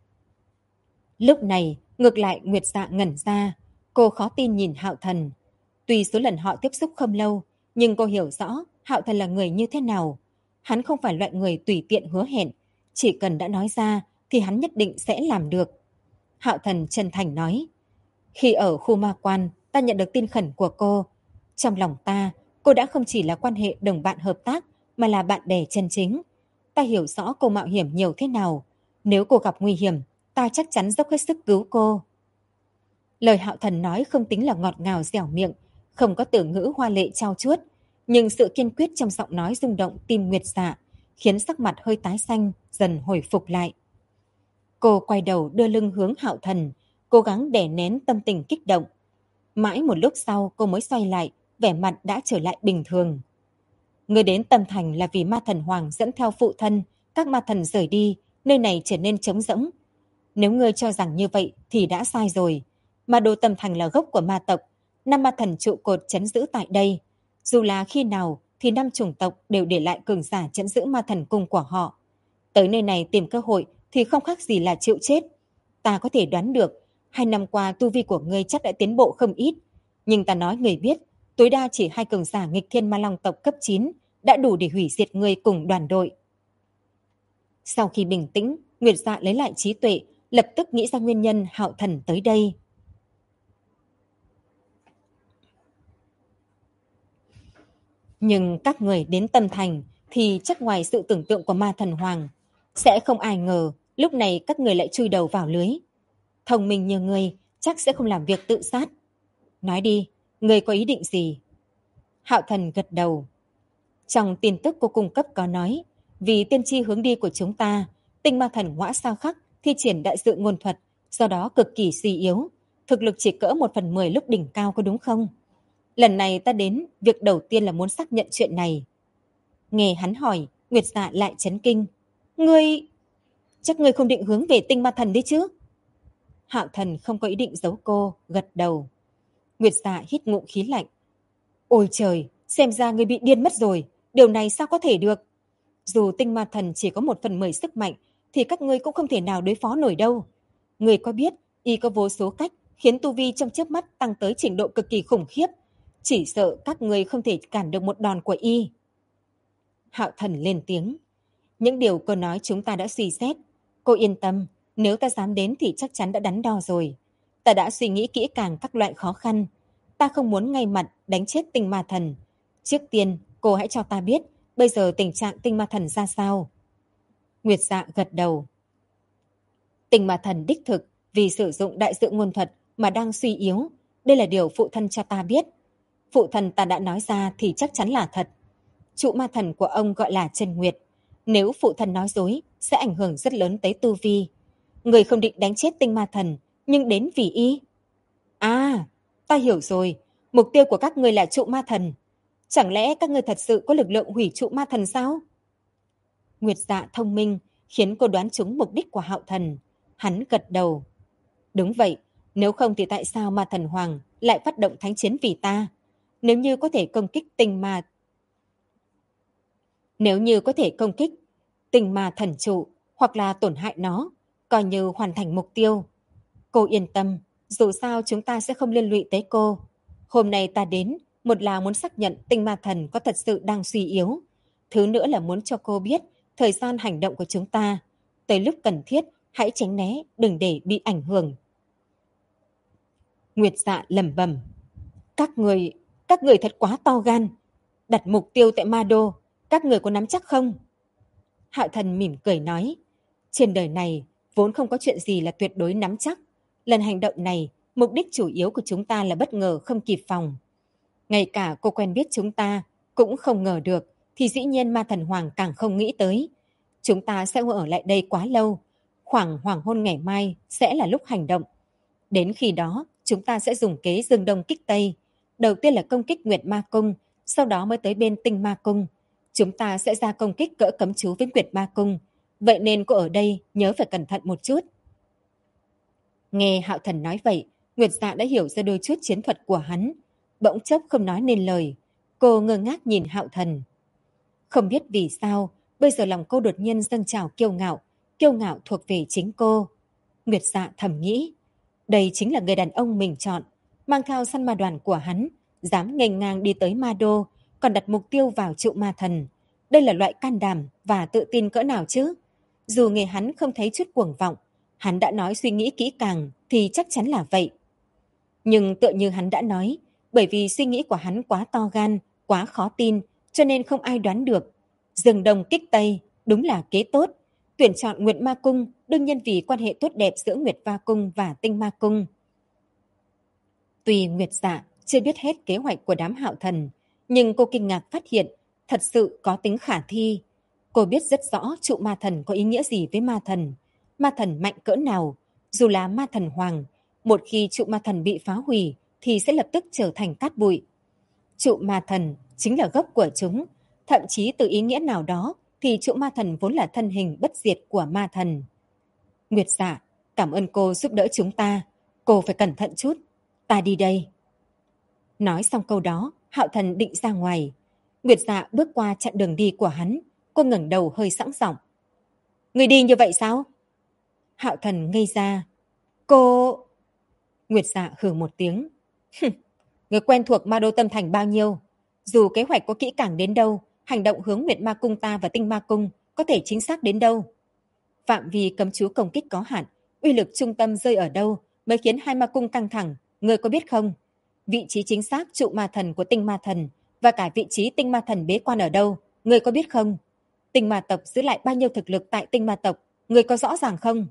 Lúc này, ngược lại Nguyệt Dạ ngẩn ra. Cô khó tin nhìn Hạo Thần. Tuy số lần họ tiếp xúc không lâu, nhưng cô hiểu rõ Hạo Thần là người như thế nào. Hắn không phải loại người tùy tiện hứa hẹn. Chỉ cần đã nói ra thì hắn nhất định sẽ làm được. Hạo Thần chân thành nói. Khi ở khu ma quan, ta nhận được tin khẩn của cô. Trong lòng ta, cô đã không chỉ là quan hệ đồng bạn hợp tác, mà là bạn bè chân chính. Ta hiểu rõ cô mạo hiểm nhiều thế nào. Nếu cô gặp nguy hiểm, ta chắc chắn dốc hết sức cứu cô. Lời Hạo Thần nói không tính là ngọt ngào dẻo miệng, không có từ ngữ hoa lệ trao chuốt, nhưng sự kiên quyết trong giọng nói rung động tim Nguyệt Dạ, khiến sắc mặt hơi tái xanh dần hồi phục lại. Cô quay đầu đưa lưng hướng Hạo Thần, cố gắng đè nén tâm tình kích động. Mãi một lúc sau cô mới xoay lại, vẻ mặt đã trở lại bình thường. Người đến Tâm Thành là vì ma thần Hoàng dẫn theo phụ thân, các ma thần rời đi, nơi này trở nên trống rỗng. Nếu ngươi cho rằng như vậy thì đã sai rồi. Ma đô Tâm Thành là gốc của ma tộc, 5 ma thần trụ cột trấn giữ tại đây. Dù là khi nào thì 5 chủng tộc đều để lại cường giả trấn giữ ma thần cung của họ. Tới nơi này tìm cơ hội thì không khác gì là chịu chết. Ta có thể đoán được, 2 năm qua tu vi của ngươi chắc đã tiến bộ không ít. Nhưng ta nói người biết, tối đa chỉ 2 cường giả nghịch thiên ma long tộc cấp 9 đã đủ để hủy diệt ngươi cùng đoàn đội. Sau khi bình tĩnh, Nguyệt Dạ lấy lại trí tuệ, lập tức nghĩ ra nguyên nhân Hạo Thần tới đây. Nhưng các người đến Tâm Thành thì chắc ngoài sự tưởng tượng của ma thần Hoàng. Sẽ không ai ngờ lúc này các người lại chui đầu vào lưới. Thông minh như ngươi chắc sẽ không làm việc tự sát. Nói đi, ngươi có ý định gì? Hạo Thần gật đầu. Trong tin tức cô cung cấp có nói, vì tiên tri hướng đi của chúng ta, tinh ma thần Ngõa Sao Khắc thi triển đại dự ngôn thuật, do đó cực kỳ suy yếu, thực lực chỉ cỡ 1/10 lúc đỉnh cao, có đúng không? Lần này ta đến, việc đầu tiên là muốn xác nhận chuyện này. Nghe hắn hỏi, Nguyệt Dạ lại chấn kinh. Ngươi... Chắc ngươi không định hướng về tinh ma thần đấy chứ? Hạo Thần không có ý định giấu cô, gật đầu. Nguyệt Dạ hít ngụm khí lạnh. Ôi trời, xem ra ngươi bị điên mất rồi. Điều này sao có thể được? Dù tinh ma thần chỉ có 1/10 sức mạnh, thì các ngươi cũng không thể nào đối phó nổi đâu. Ngươi có biết, y có vô số cách khiến tu vi trong chớp mắt tăng tới trình độ cực kỳ khủng khiếp. Chỉ sợ các ngươi không thể cản được một đòn của y. Hạo Thần lên tiếng. Những điều cô nói chúng ta đã suy xét. Cô yên tâm, nếu ta dám đến thì chắc chắn đã đắn đo rồi. Ta đã suy nghĩ kỹ càng các loại khó khăn. Ta không muốn ngay mặt đánh chết tinh ma thần. Trước tiên, cô hãy cho ta biết bây giờ tình trạng tinh ma thần ra sao. Nguyệt Dạ gật đầu. Tinh ma thần đích thực vì sử dụng đại dự ngôn thuật mà đang suy yếu. Đây là điều phụ thân cho ta biết. Phụ thân ta đã nói ra thì chắc chắn là thật. Trụ ma thần của ông gọi là Trần Nguyệt. Nếu phụ thân nói dối, sẽ ảnh hưởng rất lớn tới tu vi. Người không định đánh chết tinh ma thần, nhưng đến vì y. À, ta hiểu rồi. Mục tiêu của các ngươi là trụ ma thần. Chẳng lẽ các ngươi thật sự có lực lượng hủy trụ ma thần sao? Nguyệt Dạ thông minh, khiến cô đoán trúng mục đích của Hạo Thần. Hắn gật đầu. Đúng vậy, nếu không thì tại sao ma thần Hoàng lại phát động thánh chiến vì ta? Nếu như có thể công kích tinh ma thần trụ hoặc là tổn hại nó, coi như hoàn thành mục tiêu. Cô yên tâm, dù sao chúng ta sẽ không liên lụy tới cô. Hôm nay ta đến, một là muốn xác nhận tinh ma thần có thật sự đang suy yếu. Thứ nữa là muốn cho cô biết thời gian hành động của chúng ta. Tới lúc cần thiết, hãy tránh né, đừng để bị ảnh hưởng. Nguyệt Dạ lẩm bẩm. Các người thật quá to gan. Đặt mục tiêu tại Ma Đô, các người có nắm chắc không? Hạo Thần mỉm cười nói. Trên đời này, vốn không có chuyện gì là tuyệt đối nắm chắc. Lần hành động này, Mục đích chủ yếu của chúng ta là bất ngờ không kịp phòng. Ngay cả cô quen biết chúng ta cũng không ngờ được, thì dĩ nhiên ma thần Hoàng càng không nghĩ tới. Chúng ta sẽ ở lại đây quá lâu. Khoảng hoàng hôn ngày mai sẽ là lúc hành động. Đến khi đó, chúng ta sẽ dùng kế dương đông kích tây. Đầu tiên là công kích Nguyệt Ma Cung, sau đó mới tới bên Tinh Ma Cung. Chúng ta sẽ ra công kích cỡ cấm chú với Nguyệt Ma Cung. Vậy nên cô ở đây nhớ phải cẩn thận một chút. Nghe Hạo Thần nói vậy, Nguyệt Dạ đã hiểu ra đôi chút chiến thuật của hắn. Bỗng chốc không nói nên lời. Cô ngơ ngác nhìn Hạo Thần. Không biết vì sao, bây giờ lòng cô đột nhiên dâng trào kiêu ngạo thuộc về chính cô. Nguyệt Dạ thầm nghĩ, đây chính là người đàn ông mình chọn, mang theo săn ma đoàn của hắn, dám nghênh ngang đi tới Ma Đô, còn đặt mục tiêu vào trụ ma thần. Đây là loại can đảm và tự tin cỡ nào chứ? Dù nghe hắn không thấy chút cuồng vọng, hắn đã nói suy nghĩ kỹ càng thì chắc chắn là vậy. Nhưng tựa như hắn đã nói, bởi vì suy nghĩ của hắn quá to gan, quá khó tin, cho nên không ai đoán được. Dương Đông kích Tây, đúng là kế tốt. Tuyển chọn Nguyệt Ma Cung, đương nhiên vì quan hệ tốt đẹp giữa Nguyệt Ma Cung và Tinh Ma Cung. Tuy Nguyệt Dạ chưa biết hết kế hoạch của đám Hạo Thần, nhưng cô kinh ngạc phát hiện thật sự có tính khả thi. Cô biết rất rõ trụ ma thần có ý nghĩa gì với ma thần. Ma thần mạnh cỡ nào, dù là ma thần Hoàng, một khi trụ ma thần bị phá hủy thì sẽ lập tức trở thành cát bụi. Trụ ma thần chính là gốc của chúng, thậm chí từ ý nghĩa nào đó thì trụ ma thần vốn là thân hình bất diệt của ma thần. Nguyệt Dạ, cảm ơn cô giúp đỡ chúng ta. Cô phải cẩn thận chút. Ta đi đây. Nói xong câu đó, Hạo Thần định ra ngoài. Nguyệt Dạ bước qua chặn đường đi của hắn. Cô ngẩng đầu hơi sẵn giọng. Người đi như vậy sao? Hạo Thần ngây ra. Cô... Nguyệt Dạ hừ một tiếng. Người quen thuộc Ma Đô Tâm Thành bao nhiêu? Dù kế hoạch có kỹ càng đến đâu, hành động hướng Nguyệt Ma Cung ta và Tinh Ma Cung có thể chính xác đến đâu? Phạm vi cấm chú công kích có hạn, uy lực trung tâm rơi ở đâu mới khiến hai ma cung căng thẳng, người có biết không? Vị trí chính xác trụ ma thần của Tinh Ma Thần và cả vị trí Tinh Ma Thần bế quan ở đâu, người có biết không? Tinh Ma tộc giữ lại bao nhiêu thực lực tại Tinh Ma tộc, người có rõ ràng không?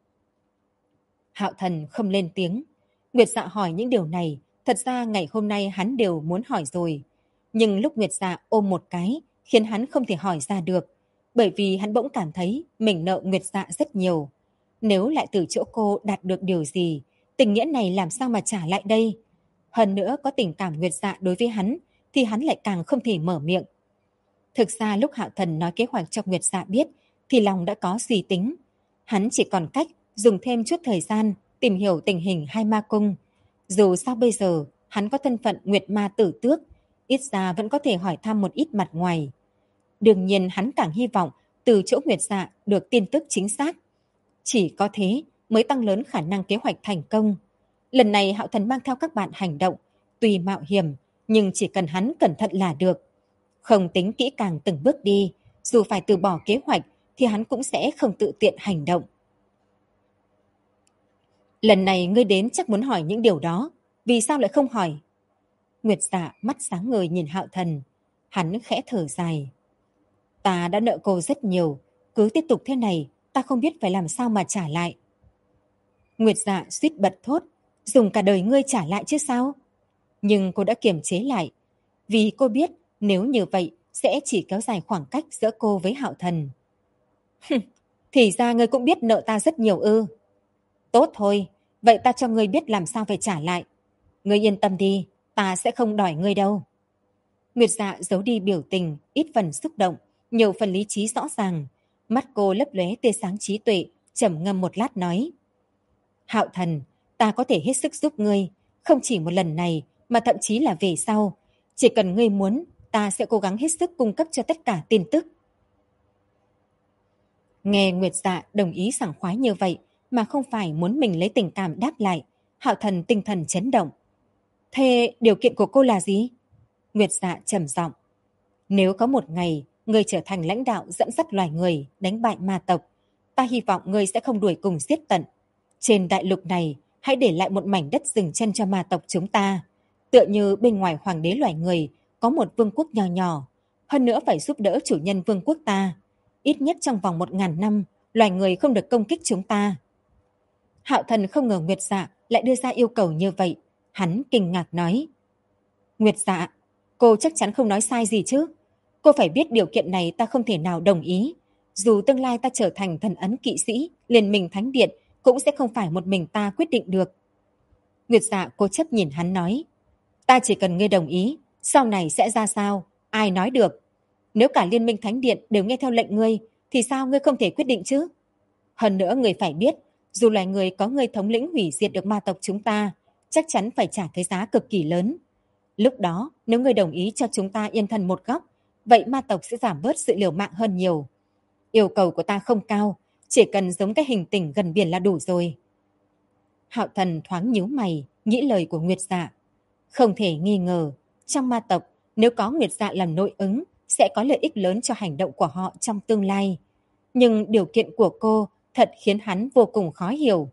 Hạo Thần không lên tiếng. Nguyệt Dạ hỏi những điều này, thật ra ngày hôm nay hắn đều muốn hỏi rồi. Nhưng lúc Nguyệt Dạ ôm một cái, khiến hắn không thể hỏi ra được, bởi vì hắn bỗng cảm thấy mình nợ Nguyệt Dạ rất nhiều. Nếu lại từ chỗ cô đạt được điều gì, tình nghĩa này làm sao mà trả lại đây? Hơn nữa có tình cảm Nguyệt Dạ đối với hắn, thì hắn lại càng không thể mở miệng. Thực ra lúc Hạo Thần nói kế hoạch cho Nguyệt Dạ biết, thì lòng đã có suy tính. Hắn chỉ còn cách dùng thêm chút thời gian tìm hiểu tình hình hai ma cung. Dù sao bây giờ hắn có thân phận Nguyệt Ma Tử Tước, ít ra vẫn có thể hỏi thăm một ít mặt ngoài. Đương nhiên hắn càng hy vọng từ chỗ Nguyệt Dạ được tin tức chính xác. Chỉ có thế mới tăng lớn khả năng kế hoạch thành công. Lần này Hạo Thần mang theo các bạn hành động, tuy mạo hiểm nhưng chỉ cần hắn cẩn thận là được. Không tính kỹ càng từng bước đi, dù phải từ bỏ kế hoạch thì hắn cũng sẽ không tự tiện hành động. Lần này ngươi đến chắc muốn hỏi những điều đó, vì sao lại không hỏi? Nguyệt Dạ mắt sáng ngời nhìn Hạo Thần, hắn khẽ thở dài. Ta đã nợ cô rất nhiều, cứ tiếp tục thế này, ta không biết phải làm sao mà trả lại. Nguyệt Dạ suýt bật thốt, dùng cả đời ngươi trả lại chứ sao? Nhưng cô đã kiềm chế lại, vì cô biết nếu như vậy sẽ chỉ kéo dài khoảng cách giữa cô với Hạo Thần. Thì ra ngươi cũng biết nợ ta rất nhiều ư? Tốt thôi, vậy ta cho ngươi biết làm sao phải trả lại. Ngươi yên tâm đi, ta sẽ không đòi ngươi đâu. Nguyệt Dạ giấu đi biểu tình, ít phần xúc động, nhiều phần lý trí rõ ràng. Mắt cô lấp lóe tia sáng trí tuệ, trầm ngâm một lát nói. Hạo Thần, ta có thể hết sức giúp ngươi, không chỉ một lần này mà thậm chí là về sau. Chỉ cần ngươi muốn, ta sẽ cố gắng hết sức cung cấp cho tất cả tin tức. Nghe Nguyệt Dạ đồng ý sảng khoái như vậy mà không phải muốn mình lấy tình cảm đáp lại, Hạo Thần tinh thần chấn động. Thế điều kiện của cô là gì? Nguyệt Dạ trầm giọng. Nếu có một ngày ngươi trở thành lãnh đạo dẫn dắt loài người đánh bại ma tộc, ta hy vọng ngươi sẽ không đuổi cùng giết tận. Trên đại lục này, hãy để lại một mảnh đất dừng chân cho ma tộc chúng ta. Tựa như bên ngoài hoàng đế loài người có một vương quốc nhỏ nhỏ, hơn nữa phải giúp đỡ chủ nhân vương quốc ta. Ít nhất trong vòng 1000 năm, loài người không được công kích chúng ta. Hạo Thần không ngờ Nguyệt Dạ lại đưa ra yêu cầu như vậy. Hắn kinh ngạc nói. Nguyệt Dạ, cô chắc chắn không nói sai gì chứ? Cô phải biết điều kiện này ta không thể nào đồng ý. Dù tương lai ta trở thành thần ấn kỵ sĩ, Liên minh Thánh Điện, cũng sẽ không phải một mình ta quyết định được. Nguyệt Dạ cố chấp nhìn hắn nói. Ta chỉ cần ngươi đồng ý, sau này sẽ ra sao, ai nói được. Nếu cả Liên minh Thánh Điện đều nghe theo lệnh ngươi, thì sao ngươi không thể quyết định chứ? Hơn nữa ngươi phải biết, dù loài người có ngươi thống lĩnh hủy diệt được ma tộc chúng ta, chắc chắn phải trả cái giá cực kỳ lớn. Lúc đó, nếu ngươi đồng ý cho chúng ta yên thân một góc, vậy ma tộc sẽ giảm bớt sự liều mạng hơn nhiều. Yêu cầu của ta không cao, chỉ cần giống cái hình tỉnh gần biển là đủ rồi. Hạo Thần thoáng nhíu mày, nghĩ lời của Nguyệt Dạ. Không thể nghi ngờ, trong ma tộc, nếu có Nguyệt Dạ làm nội ứng, sẽ có lợi ích lớn cho hành động của họ trong tương lai. Nhưng điều kiện của cô thật khiến hắn vô cùng khó hiểu.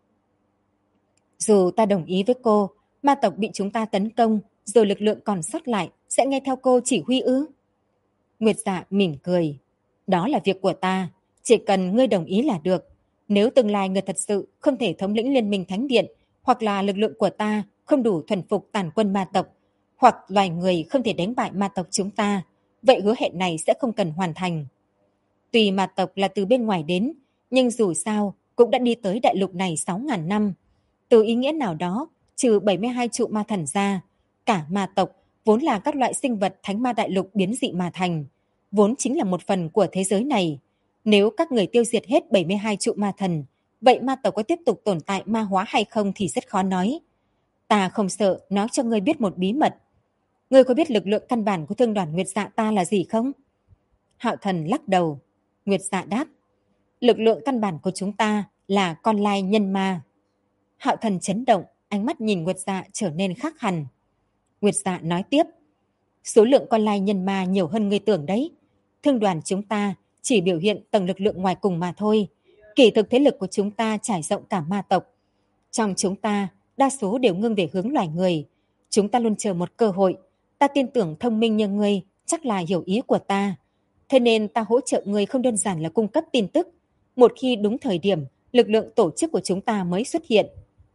Dù ta đồng ý với cô, ma tộc bị chúng ta tấn công, rồi lực lượng còn sót lại sẽ nghe theo cô chỉ huy ư? Nguyệt Dạ mỉm cười. Đó là việc của ta, chỉ cần ngươi đồng ý là được. Nếu tương lai ngươi thật sự không thể thống lĩnh Liên minh Thánh Điện, hoặc là lực lượng của ta không đủ thuần phục tàn quân ma tộc, hoặc loài người không thể đánh bại ma tộc chúng ta, vậy hứa hẹn này sẽ không cần hoàn thành. Tuy ma tộc là từ bên ngoài đến, nhưng dù sao cũng đã đi tới đại lục này 6.000 năm. Từ ý nghĩa nào đó, trừ 72 trụ ma thần ra, cả ma tộc vốn là các loại sinh vật thánh ma đại lục biến dị mà thành, vốn chính là một phần của thế giới này. Nếu các người tiêu diệt hết 72 trụ ma thần, vậy ma tộc có tiếp tục tồn tại ma hóa hay không thì rất khó nói. Ta không sợ nói cho ngươi biết một bí mật. Ngươi có biết lực lượng căn bản của thương đoàn Nguyệt Dạ ta là gì không? Hạo Thần lắc đầu. Nguyệt Dạ đáp. Lực lượng căn bản của chúng ta là con lai nhân ma. Hạo Thần chấn động, ánh mắt nhìn Nguyệt Dạ trở nên khác hẳn. Nguyệt Dạ nói tiếp. Số lượng con lai nhân ma nhiều hơn ngươi tưởng đấy. Thương đoàn chúng ta chỉ biểu hiện tầng lực lượng ngoài cùng mà thôi. Kỳ thực thế lực của chúng ta trải rộng cả ma tộc. Trong chúng ta, đa số đều nghiêng về hướng loài người. Chúng ta luôn chờ một cơ hội. Ta tin tưởng thông minh như ngươi chắc là hiểu ý của ta. Thế nên ta hỗ trợ ngươi không đơn giản là cung cấp tin tức. Một khi đúng thời điểm, lực lượng tổ chức của chúng ta mới xuất hiện.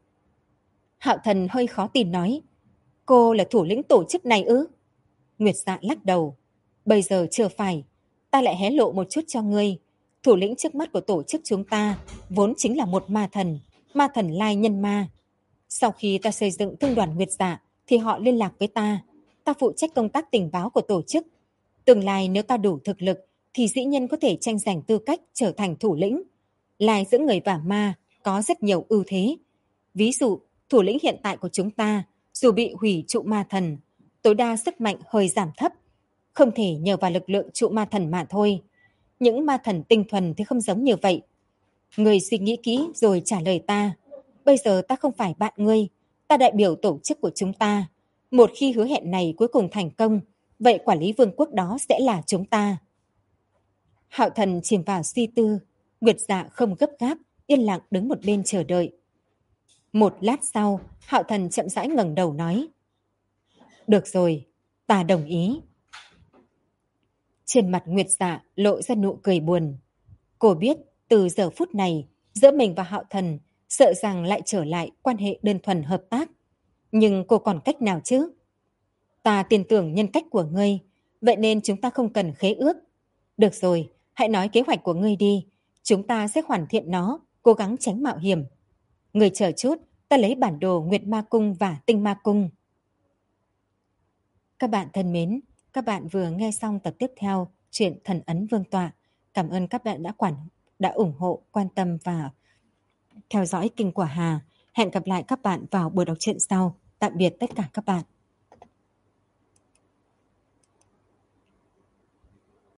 Hạo Thần hơi khó tin nói. Cô là thủ lĩnh tổ chức này ư? Nguyệt Dạ lắc đầu. Bây giờ chưa phải. Ta lại hé lộ một chút cho ngươi. Thủ lĩnh trước mắt của tổ chức chúng ta vốn chính là một ma thần lai nhân ma. Sau khi ta xây dựng thương đoàn Nguyệt Dạ thì họ liên lạc với ta. Ta phụ trách công tác tình báo của tổ chức. Tương lai nếu ta đủ thực lực thì dĩ nhiên có thể tranh giành tư cách trở thành thủ lĩnh. Lai giữa người và ma có rất nhiều ưu thế. Ví dụ, thủ lĩnh hiện tại của chúng ta dù bị hủy trụ ma thần, tối đa sức mạnh hơi giảm thấp. Không thể nhờ vào lực lượng trụ ma thần mà thôi. Những ma thần tinh thuần thì không giống như vậy. Ngươi suy nghĩ kỹ rồi trả lời ta. Bây giờ ta không phải bạn ngươi, ta đại biểu tổ chức của chúng ta. Một khi hứa hẹn này cuối cùng thành công, vậy quản lý vương quốc đó sẽ là chúng ta. Hạo Thần chìm vào suy tư. Nguyệt Dạ không gấp gáp, yên lặng đứng một bên chờ đợi. Một lát sau, Hạo Thần chậm rãi ngẩng đầu nói. Được rồi, ta đồng ý. Trên mặt Nguyệt Dạ lộ ra nụ cười buồn. Cô biết từ giờ phút này giữa mình và Hạo Thần sợ rằng lại trở lại quan hệ đơn thuần hợp tác. Nhưng cô còn cách nào chứ? Ta tin tưởng nhân cách của ngươi, vậy nên chúng ta không cần khế ước. Được rồi, hãy nói kế hoạch của ngươi đi. Chúng ta sẽ hoàn thiện nó, cố gắng tránh mạo hiểm. Ngươi chờ chút, ta lấy bản đồ Nguyệt Ma Cung và Tinh Ma Cung. Các bạn thân mến, các bạn vừa nghe xong tập tiếp theo truyện Thần Ấn Vương Tọa. Cảm ơn các bạn đã ủng hộ, quan tâm và theo dõi kênh của Hà. Hẹn gặp lại các bạn vào buổi đọc truyện sau. Tạm biệt tất cả các bạn.